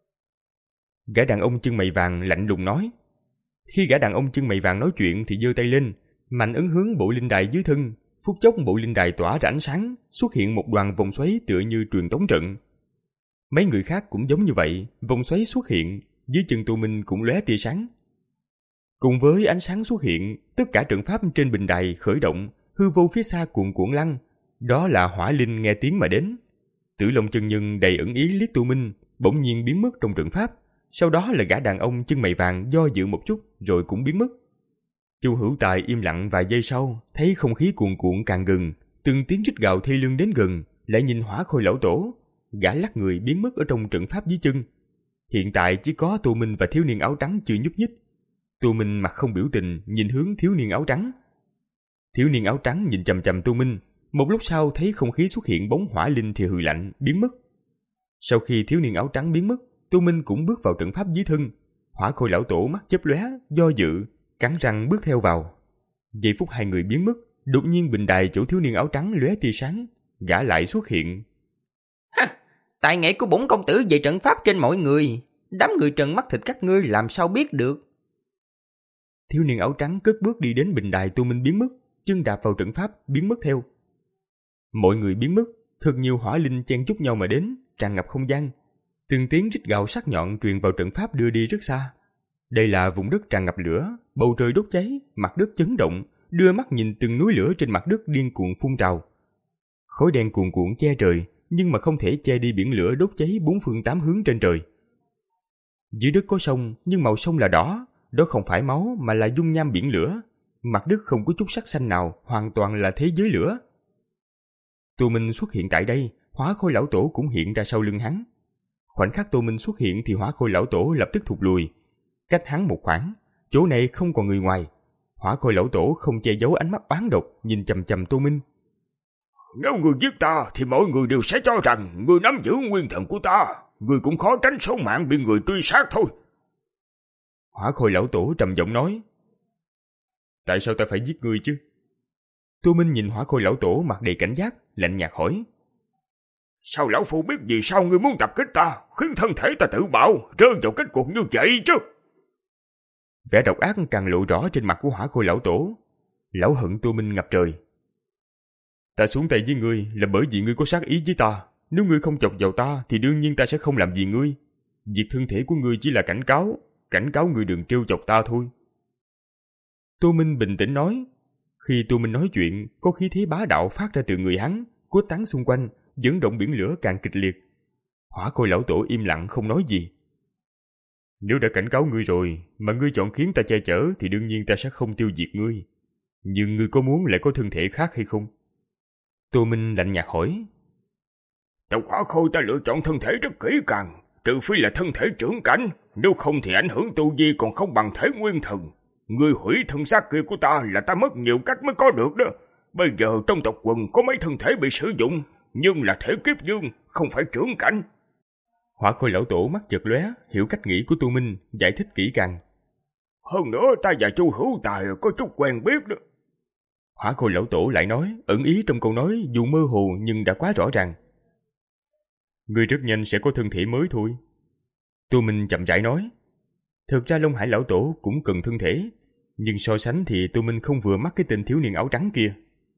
[SPEAKER 2] Gã đàn ông chân mày vàng lạnh lùng nói. Khi gã đàn ông chân mày vàng nói chuyện thì giơ tay lên, mạnh ấn hướng bộ linh đài dưới thân. Phút chốc bộ linh đài tỏa ra ánh sáng, xuất hiện một đoàn vòng xoáy tựa như truyền tống trận. Mấy người khác cũng giống như vậy, vòng xoáy xuất hiện, dưới chân Tô Minh cũng lóe tia sáng. Cùng với ánh sáng xuất hiện, tất cả trận pháp trên bình đài khởi động, hư vô phía xa cuộn cuộn lăn. Đó là hỏa linh nghe tiếng mà đến. Tử Long chân nhân đầy ẩn ý liếc Tô Minh, bỗng nhiên biến mất trong trận pháp. Sau đó là gã đàn ông chân mày vàng do dự một chút rồi cũng biến mất. Chu Hữu Tài im lặng vài giây sau, thấy không khí cuồn cuộn càng gần, từng tiếng rít gào thê lương đến gần, lại nhìn Hỏa Khôi lão tổ, gã lắc người biến mất ở trong trận pháp dưới chân. Hiện tại chỉ có Tô Minh và thiếu niên áo trắng chưa nhúc nhích. Tô Minh mặt không biểu tình nhìn hướng thiếu niên áo trắng. Thiếu niên áo trắng nhìn chằm chằm Tô Minh, một lúc sau thấy không khí xuất hiện bóng hỏa linh thì hừ lạnh biến mất. Sau khi thiếu niên áo trắng biến mất, Tô Minh cũng bước vào trận pháp dưới thân. Hỏa Khôi lão tổ mắt chớp lóe, do dự, cắn răng bước theo vào. Giây phút hai người biến mất, đột nhiên bình đài chỗ thiếu niên áo trắng lóe tia sáng, gã lại xuất hiện.
[SPEAKER 4] Ha, tài nghệ của bổn công tử về trận pháp trên mọi người, đám người trần mắt thịt các ngươi làm sao biết được?
[SPEAKER 2] Thiếu niên áo trắng cất bước đi đến bình đài Tô Minh biến mất, chân đạp vào trận pháp biến mất theo. Mọi người biến mất, thật nhiều hỏa linh chen chúc nhau mà đến, tràn ngập không gian. Từng tiếng rít gào sắc nhọn truyền vào trận pháp đưa đi rất xa. Đây là vùng đất tràn ngập lửa, bầu trời đốt cháy, mặt đất chấn động, đưa mắt nhìn từng núi lửa trên mặt đất điên cuồng phun trào. Khói đen cuồn cuộn che trời, nhưng mà không thể che đi biển lửa đốt cháy bốn phương tám hướng trên trời. Dưới đất có sông, nhưng màu sông là đỏ, đó không phải máu mà là dung nham biển lửa. Mặt đất không có chút sắc xanh nào, hoàn toàn là thế giới lửa. Tô Minh xuất hiện tại đây, Hỏa Khôi lão tổ cũng hiện ra sau lưng hắn. Khoảnh khắc Tô Minh xuất hiện thì Hỏa Khôi lão tổ lập tức thụt lùi, cách hắn một khoảng. Chỗ này không còn người ngoài. Hỏa Khôi lão tổ không che giấu ánh mắt oán độc, nhìn chằm chằm Tô Minh.
[SPEAKER 3] Nếu người giết ta thì mọi người đều sẽ cho rằng người nắm giữ nguyên thần của ta, người cũng khó tránh số mạng bị người truy sát thôi.
[SPEAKER 2] Hỏa Khôi lão tổ trầm giọng nói. Tại sao ta phải giết ngươi chứ? Tô Minh nhìn Hỏa Khôi lão tổ mặt đầy cảnh giác, lạnh nhạt hỏi.
[SPEAKER 3] Sao lão phu biết vì sao ngươi muốn tập kích ta, khiến thân thể ta tự bạo, rơi vào kết cục như vậy chứ?
[SPEAKER 2] Vẻ độc ác càng lộ rõ trên mặt của Hỏa Khôi lão tổ. Lão hận Tô Minh ngập trời. Ta xuống tay với ngươi là bởi vì ngươi có sát ý với ta. Nếu ngươi không chọc vào ta thì đương nhiên ta sẽ không làm gì ngươi. Việc thân thể của ngươi chỉ là cảnh cáo, cảnh cáo ngươi đừng trêu chọc ta thôi. Tô Minh bình tĩnh nói. Khi Tô Minh nói chuyện, có khí thế bá đạo phát ra từ người hắn, khuếch tán xung quanh, dẫn động biển lửa càng kịch liệt. Hỏa Khôi lão tổ im lặng không nói gì. Nếu đã cảnh cáo ngươi rồi, mà ngươi chọn khiến ta che chở thì đương nhiên ta sẽ không tiêu diệt ngươi. Nhưng ngươi có muốn lại có thân thể khác hay không? Tô Minh lạnh nhạt hỏi.
[SPEAKER 3] Tộc Hỏa Khôi ta lựa chọn thân thể rất kỹ càng, trừ phi là thân thể trưởng cảnh, nếu không thì ảnh hưởng tu vi còn không bằng thể nguyên thần. Ngươi hủy thân xác kia của ta là ta mất nhiều cách mới có được đó. Bây giờ trong tộc quần có mấy thân thể bị sử dụng, nhưng là thể kiếp dương, không phải trưởng cảnh.
[SPEAKER 2] Hỏa Khôi lão tổ mắt chợt lóe, hiểu cách nghĩ của Tô Minh, giải thích kỹ càng.
[SPEAKER 3] Hơn nữa ta và Chu Hữu Tài có chút quen biết đó.
[SPEAKER 2] Hỏa Khôi lão tổ lại nói, ẩn ý trong câu nói dù mơ hồ nhưng đã quá rõ ràng. Ngươi rất nhanh sẽ có thân thể mới thôi. Tô Minh chậm rãi nói. Thực ra Long Hải lão tổ cũng cần thân thể, nhưng so sánh thì Tô Minh không vừa mắt cái tên thiếu niên áo trắng kia.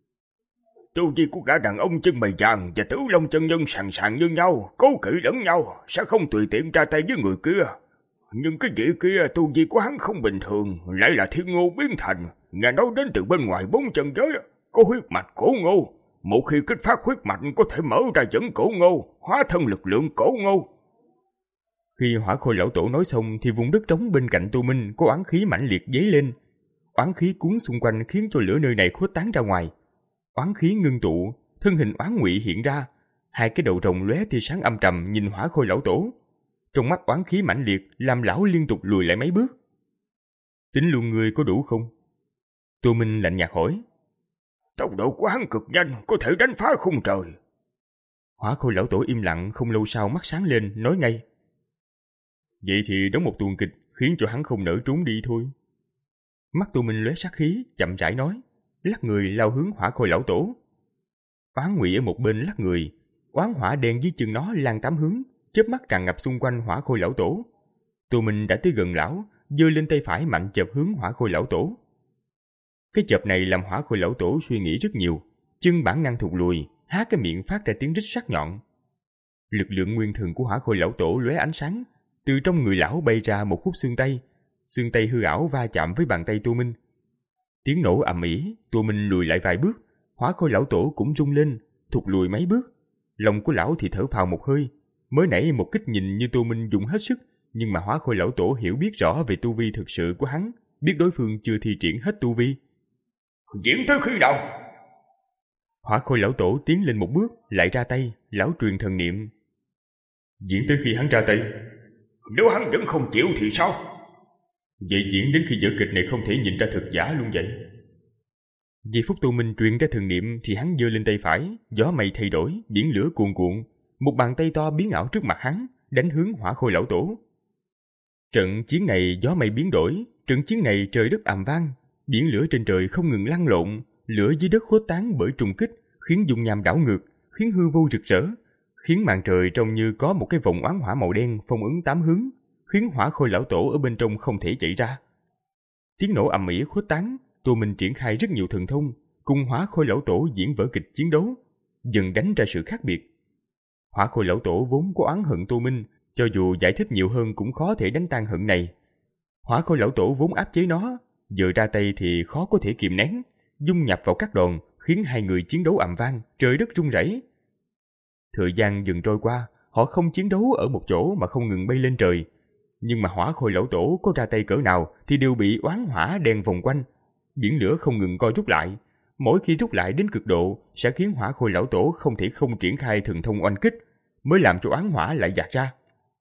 [SPEAKER 3] Tu vi của cả đàn ông chân mày vàng và Tử Long chân nhân sàn sàn như nhau, cố kỵ lẫn nhau, sẽ không tùy tiện ra tay với người kia. Nhưng cái vị kia tu vi của hắn không bình thường, lại là thiên ngô biến thành, nghe nói đến từ bên ngoài bốn chân giới, có huyết mạch cổ ngô, một khi kích phát huyết mạch có thể mở ra dẫn cổ ngô, hóa thân lực lượng cổ ngô.
[SPEAKER 2] Khi Hỏa Khôi lão tổ nói xong thì vùng đất trống bên cạnh Tô Minh có oán khí mãnh liệt dấy lên. Oán khí cuốn xung quanh khiến cho lửa nơi này khuếch tán ra ngoài. Oán khí ngưng tụ, thân hình oán ngụy hiện ra, hai cái đầu rồng lóe tia sáng âm trầm nhìn Hỏa Khôi lão tổ. Trong mắt oán khí mãnh liệt làm lão liên tục lùi lại mấy bước. Tính luôn người có đủ không? Tô Minh lạnh nhạt hỏi.
[SPEAKER 3] Tốc độ của hắn cực nhanh, có thể đánh phá khung trời.
[SPEAKER 2] Hỏa Khôi lão tổ im lặng, không lâu sau mắt sáng lên, nói ngay. Vậy thì đóng một tuồng kịch khiến cho hắn không nỡ trốn đi thôi. Mắt Tô Minh lóe sát khí, chậm rãi nói, lắc người lao hướng Hỏa Khôi lão tổ. Oán ngụy ở một bên lắc người, oán hỏa đen dưới chân nó lan tám hướng, chớp mắt tràn ngập xung quanh Hỏa Khôi lão tổ. Tô Minh đã tới gần lão, giơ lên tay phải mạnh chộp hướng Hỏa Khôi lão tổ. Cái chộp này làm Hỏa Khôi lão tổ suy nghĩ rất nhiều, chân bản năng thụt lùi, há cái miệng phát ra tiếng rít sắc nhọn. Lực lượng nguyên thần của Hỏa Khôi lão tổ lóe ánh sáng, từ trong người lão bay ra một khúc xương tay, xương tay hư ảo va chạm với bàn tay Tô Minh. Tiếng nổ ầm ĩ, Tô Minh lùi lại vài bước, Hỏa Khôi lão tổ cũng rung lên, thụt lùi mấy bước. Lòng của lão thì thở phào một hơi. Mới nãy một kích nhìn như Tô Minh dùng hết sức, nhưng mà Hỏa Khôi lão tổ hiểu biết rõ về tu vi thực sự của hắn, biết đối phương chưa thi triển hết tu vi.
[SPEAKER 3] Diễn tới khi nào?
[SPEAKER 2] Hỏa Khôi lão tổ tiến lên một bước, lại ra tay, lão truyền thần niệm. Diễn tới khi hắn ra tay.
[SPEAKER 3] Nếu hắn vẫn không chịu thì sao?
[SPEAKER 2] Vậy diễn đến khi vở kịch này không thể nhìn ra thực giả luôn vậy. Giây phút Tô Minh truyền ra thần niệm thì hắn giơ lên tay phải, gió mây thay đổi, biển lửa cuồn cuộn, một bàn tay to biến ảo trước mặt hắn, đánh hướng Hỏa Khôi lão tổ. Trận chiến này gió mây biến đổi, trận chiến này trời đất ầm vang, biển lửa trên trời không ngừng lăn lộn, lửa dưới đất khuếch tán bởi trùng kích, khiến dung nham đảo ngược, khiến hư vô rực rỡ, khiến màn trời trông như có một cái vòng oán hỏa màu đen phong ứng tám hướng, khiến Hỏa Khôi lão tổ ở bên trong không thể chạy ra. Tiếng nổ ầm ĩ khuếch tán, Tô Minh triển khai rất nhiều thần thông, cùng Hỏa Khôi lão tổ diễn vở kịch chiến đấu, dần đánh ra sự khác biệt. Hỏa Khôi lão tổ vốn có oán hận Tô Minh, cho dù giải thích nhiều hơn cũng khó thể đánh tan hận này. Hỏa Khôi lão tổ vốn áp chế nó, giờ ra tay thì khó có thể kìm nén, dung nhập vào các đòn, khiến hai người chiến đấu ầm vang, trời đất rung rẩy. Thời gian dần trôi qua, họ không chiến đấu ở một chỗ mà không ngừng bay lên trời. Nhưng mà Hỏa Khôi lão tổ có ra tay cỡ nào thì đều bị oán hỏa đen vòng quanh. Biển lửa không ngừng co rút lại. Mỗi khi rút lại đến cực độ sẽ khiến Hỏa Khôi lão tổ không thể không triển khai thần thông oanh kích, mới làm cho oán hỏa lại dạt ra.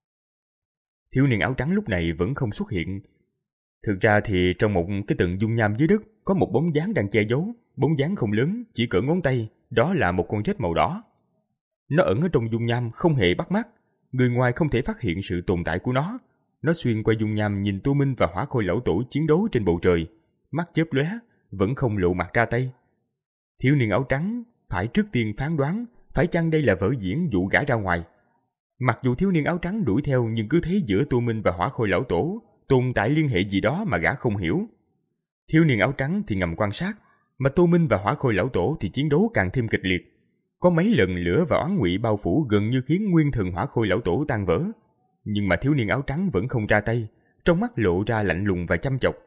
[SPEAKER 2] Thiếu niên áo trắng lúc này vẫn không xuất hiện. Thực ra thì trong một cái tầng dung nham dưới đất có một bóng dáng đang che giấu, bóng dáng không lớn, chỉ cỡ ngón tay, đó là một con rết màu đỏ. Nó ẩn ở trong dung nham không hề bắt mắt, người ngoài không thể phát hiện sự tồn tại của nó. Nó xuyên qua dung nham nhìn Tô Minh và Hỏa Khôi lão tổ chiến đấu trên bầu trời, mắt chớp lóe, vẫn không lộ mặt ra tay. Thiếu niên áo trắng phải trước tiên phán đoán phải chăng đây là vở diễn dụ gã ra ngoài. Mặc dù thiếu niên áo trắng đuổi theo nhưng cứ thấy giữa Tô Minh và Hỏa Khôi lão tổ tồn tại liên hệ gì đó mà gã không hiểu. Thiếu niên áo trắng thì ngầm quan sát, mà Tô Minh và Hỏa Khôi lão tổ thì chiến đấu càng thêm kịch liệt. Có mấy lần lửa và oán ngụy bao phủ gần như khiến nguyên thần Hỏa Khôi lão tổ tan vỡ. Nhưng mà thiếu niên áo trắng vẫn không ra tay, trong mắt lộ ra lạnh lùng và chăm chọc.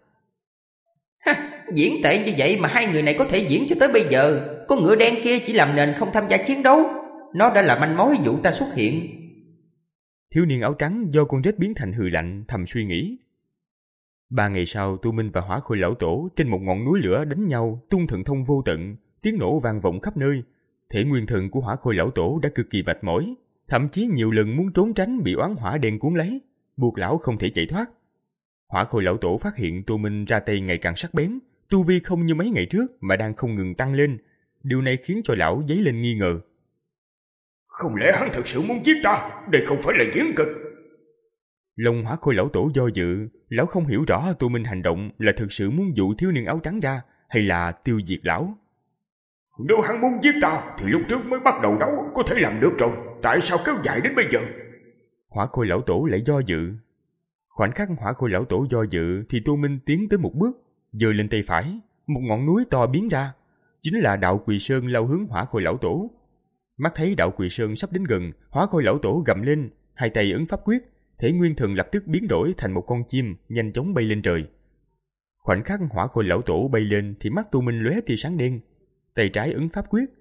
[SPEAKER 4] Ha, diễn tệ như vậy mà hai người này có thể diễn cho tới bây giờ. Con ngựa đen kia chỉ làm nền không tham gia chiến đấu, nó đã là manh mối dụ ta xuất hiện.
[SPEAKER 2] Thiếu niên áo trắng do con rết biến thành hừ lạnh thầm suy nghĩ. Ba ngày sau, Tô Minh và Hỏa Khôi lão tổ trên một ngọn núi lửa đánh nhau, tung thần thông vô tận, tiếng nổ vang vọng khắp nơi. Thể nguyên thần của Hỏa Khôi lão tổ đã cực kỳ mệt mỏi, thậm chí nhiều lần muốn trốn tránh bị oán hỏa đen cuốn lấy, buộc lão không thể chạy thoát. Hỏa Khôi lão tổ phát hiện Tô Minh ra tay ngày càng sắc bén, tu vi không như mấy ngày trước mà đang không ngừng tăng lên. Điều này khiến cho lão dấy lên nghi ngờ.
[SPEAKER 3] Không lẽ hắn thực sự muốn giết ta? Đây không phải là diễn kịch.
[SPEAKER 2] Lòng Hỏa Khôi lão tổ do dự, lão không hiểu rõ Tô Minh hành động là thực sự muốn dụ thiếu niên áo trắng ra hay là tiêu diệt lão.
[SPEAKER 3] Nếu hắn muốn giết ta thì lúc trước mới bắt đầu đấu có thể làm được rồi, tại sao kéo dài đến bây giờ?
[SPEAKER 2] Hỏa Khôi lão tổ lại do dự. Khoảnh khắc Hỏa Khôi lão tổ do dự thì Tô Minh tiến tới một bước, giơ lên tay phải, một ngọn núi to biến ra, chính là Đạo Quỳ Sơn lao hướng Hỏa Khôi lão tổ. Mắt thấy Đạo Quỳ Sơn sắp đến gần, Hỏa Khôi lão tổ gầm lên, hai tay ấn pháp quyết, thể nguyên thần lập tức biến đổi thành một con chim, nhanh chóng bay lên trời. Khoảnh khắc Hỏa Khôi lão tổ bay lên thì mắt Tô Minh lóe tia sáng đen, tay trái ấn pháp quyết,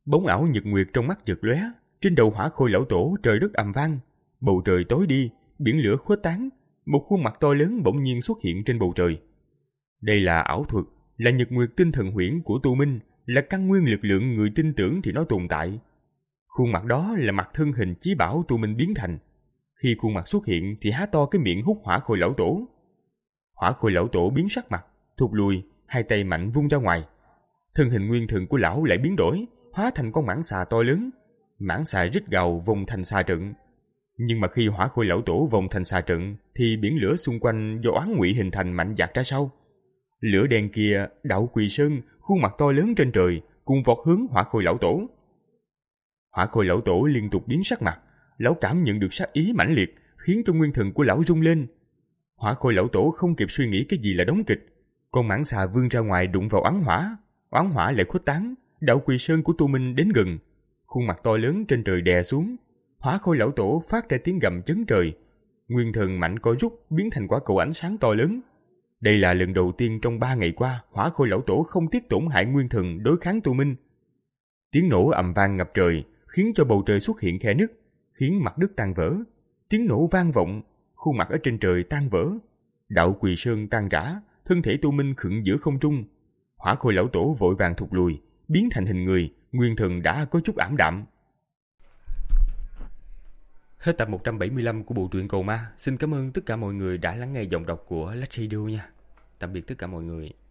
[SPEAKER 2] Bóng ảo nhật nguyệt trong mắt giật lóe, trên đầu Hỏa Khôi lão tổ trời đất ầm vang, bầu trời tối đi, biển lửa khuếch tán, một khuôn mặt to lớn bỗng nhiên xuất hiện trên bầu trời. Đây là ảo thuật, là nhật nguyệt tinh thần huyễn của Tu Minh, là căn nguyên lực lượng người tin tưởng thì nó tồn tại. Khuôn mặt đó là mặt thân hình chí bảo Tu Minh biến thành. Khi khuôn mặt xuất hiện thì há to cái miệng hút Hỏa Khôi lão tổ. Hỏa Khôi lão tổ biến sắc mặt, thụt lùi, hai tay mạnh vung ra ngoài. Thân hình nguyên thần của lão lại biến đổi, hóa thành con mãng xà to lớn. Mãng xà rít gào vòng thành xà trận. Nhưng mà khi Hỏa Khôi lão tổ vòng thành xà trận thì biển lửa xung quanh do oán ngụy hình thành mạnh dạt ra sau. Lửa đen kia đạo Quỳ Sơn, khuôn mặt to lớn trên trời, cùng vọt hướng Hỏa Khôi lão tổ. Hỏa Khôi lão tổ liên tục biến sắc mặt, lão cảm nhận được sát ý mãnh liệt, khiến cho nguyên thần của lão rung lên. Hỏa Khôi lão tổ không kịp suy nghĩ cái gì là đóng kịch, con mãng xà vươn ra ngoài đụng vào oán hỏa, oán hỏa lại khuếch tán, đạo Quỳ Sơn của Tu Minh đến gần, khuôn mặt to lớn trên trời đè xuống. Hỏa Khôi lão tổ phát ra tiếng gầm chấn trời, nguyên thần mạnh co rút biến thành quả cầu ánh sáng to lớn. Đây là lần đầu tiên trong ba ngày qua Hỏa Khôi lão tổ không tiếc tổn hại nguyên thần đối kháng Tu Minh. Tiếng nổ ầm vang ngập trời, khiến cho bầu trời xuất hiện khe nứt, khiến mặt đất tan vỡ. Tiếng nổ vang vọng, khuôn mặt ở trên trời tan vỡ, đạo Quỳ Sơn tan rã, thân thể Tu Minh khựng giữa không trung. Hỏa Khôi lão tổ vội vàng thụt lùi, biến thành hình người, nguyên thần đã có chút ảm đạm. Hết tập một trăm bảy mươi lăm của bộ truyện Cầu Ma. Xin cảm ơn tất cả mọi người đã lắng nghe giọng đọc của Lách Radio nha. Tạm biệt tất cả mọi người.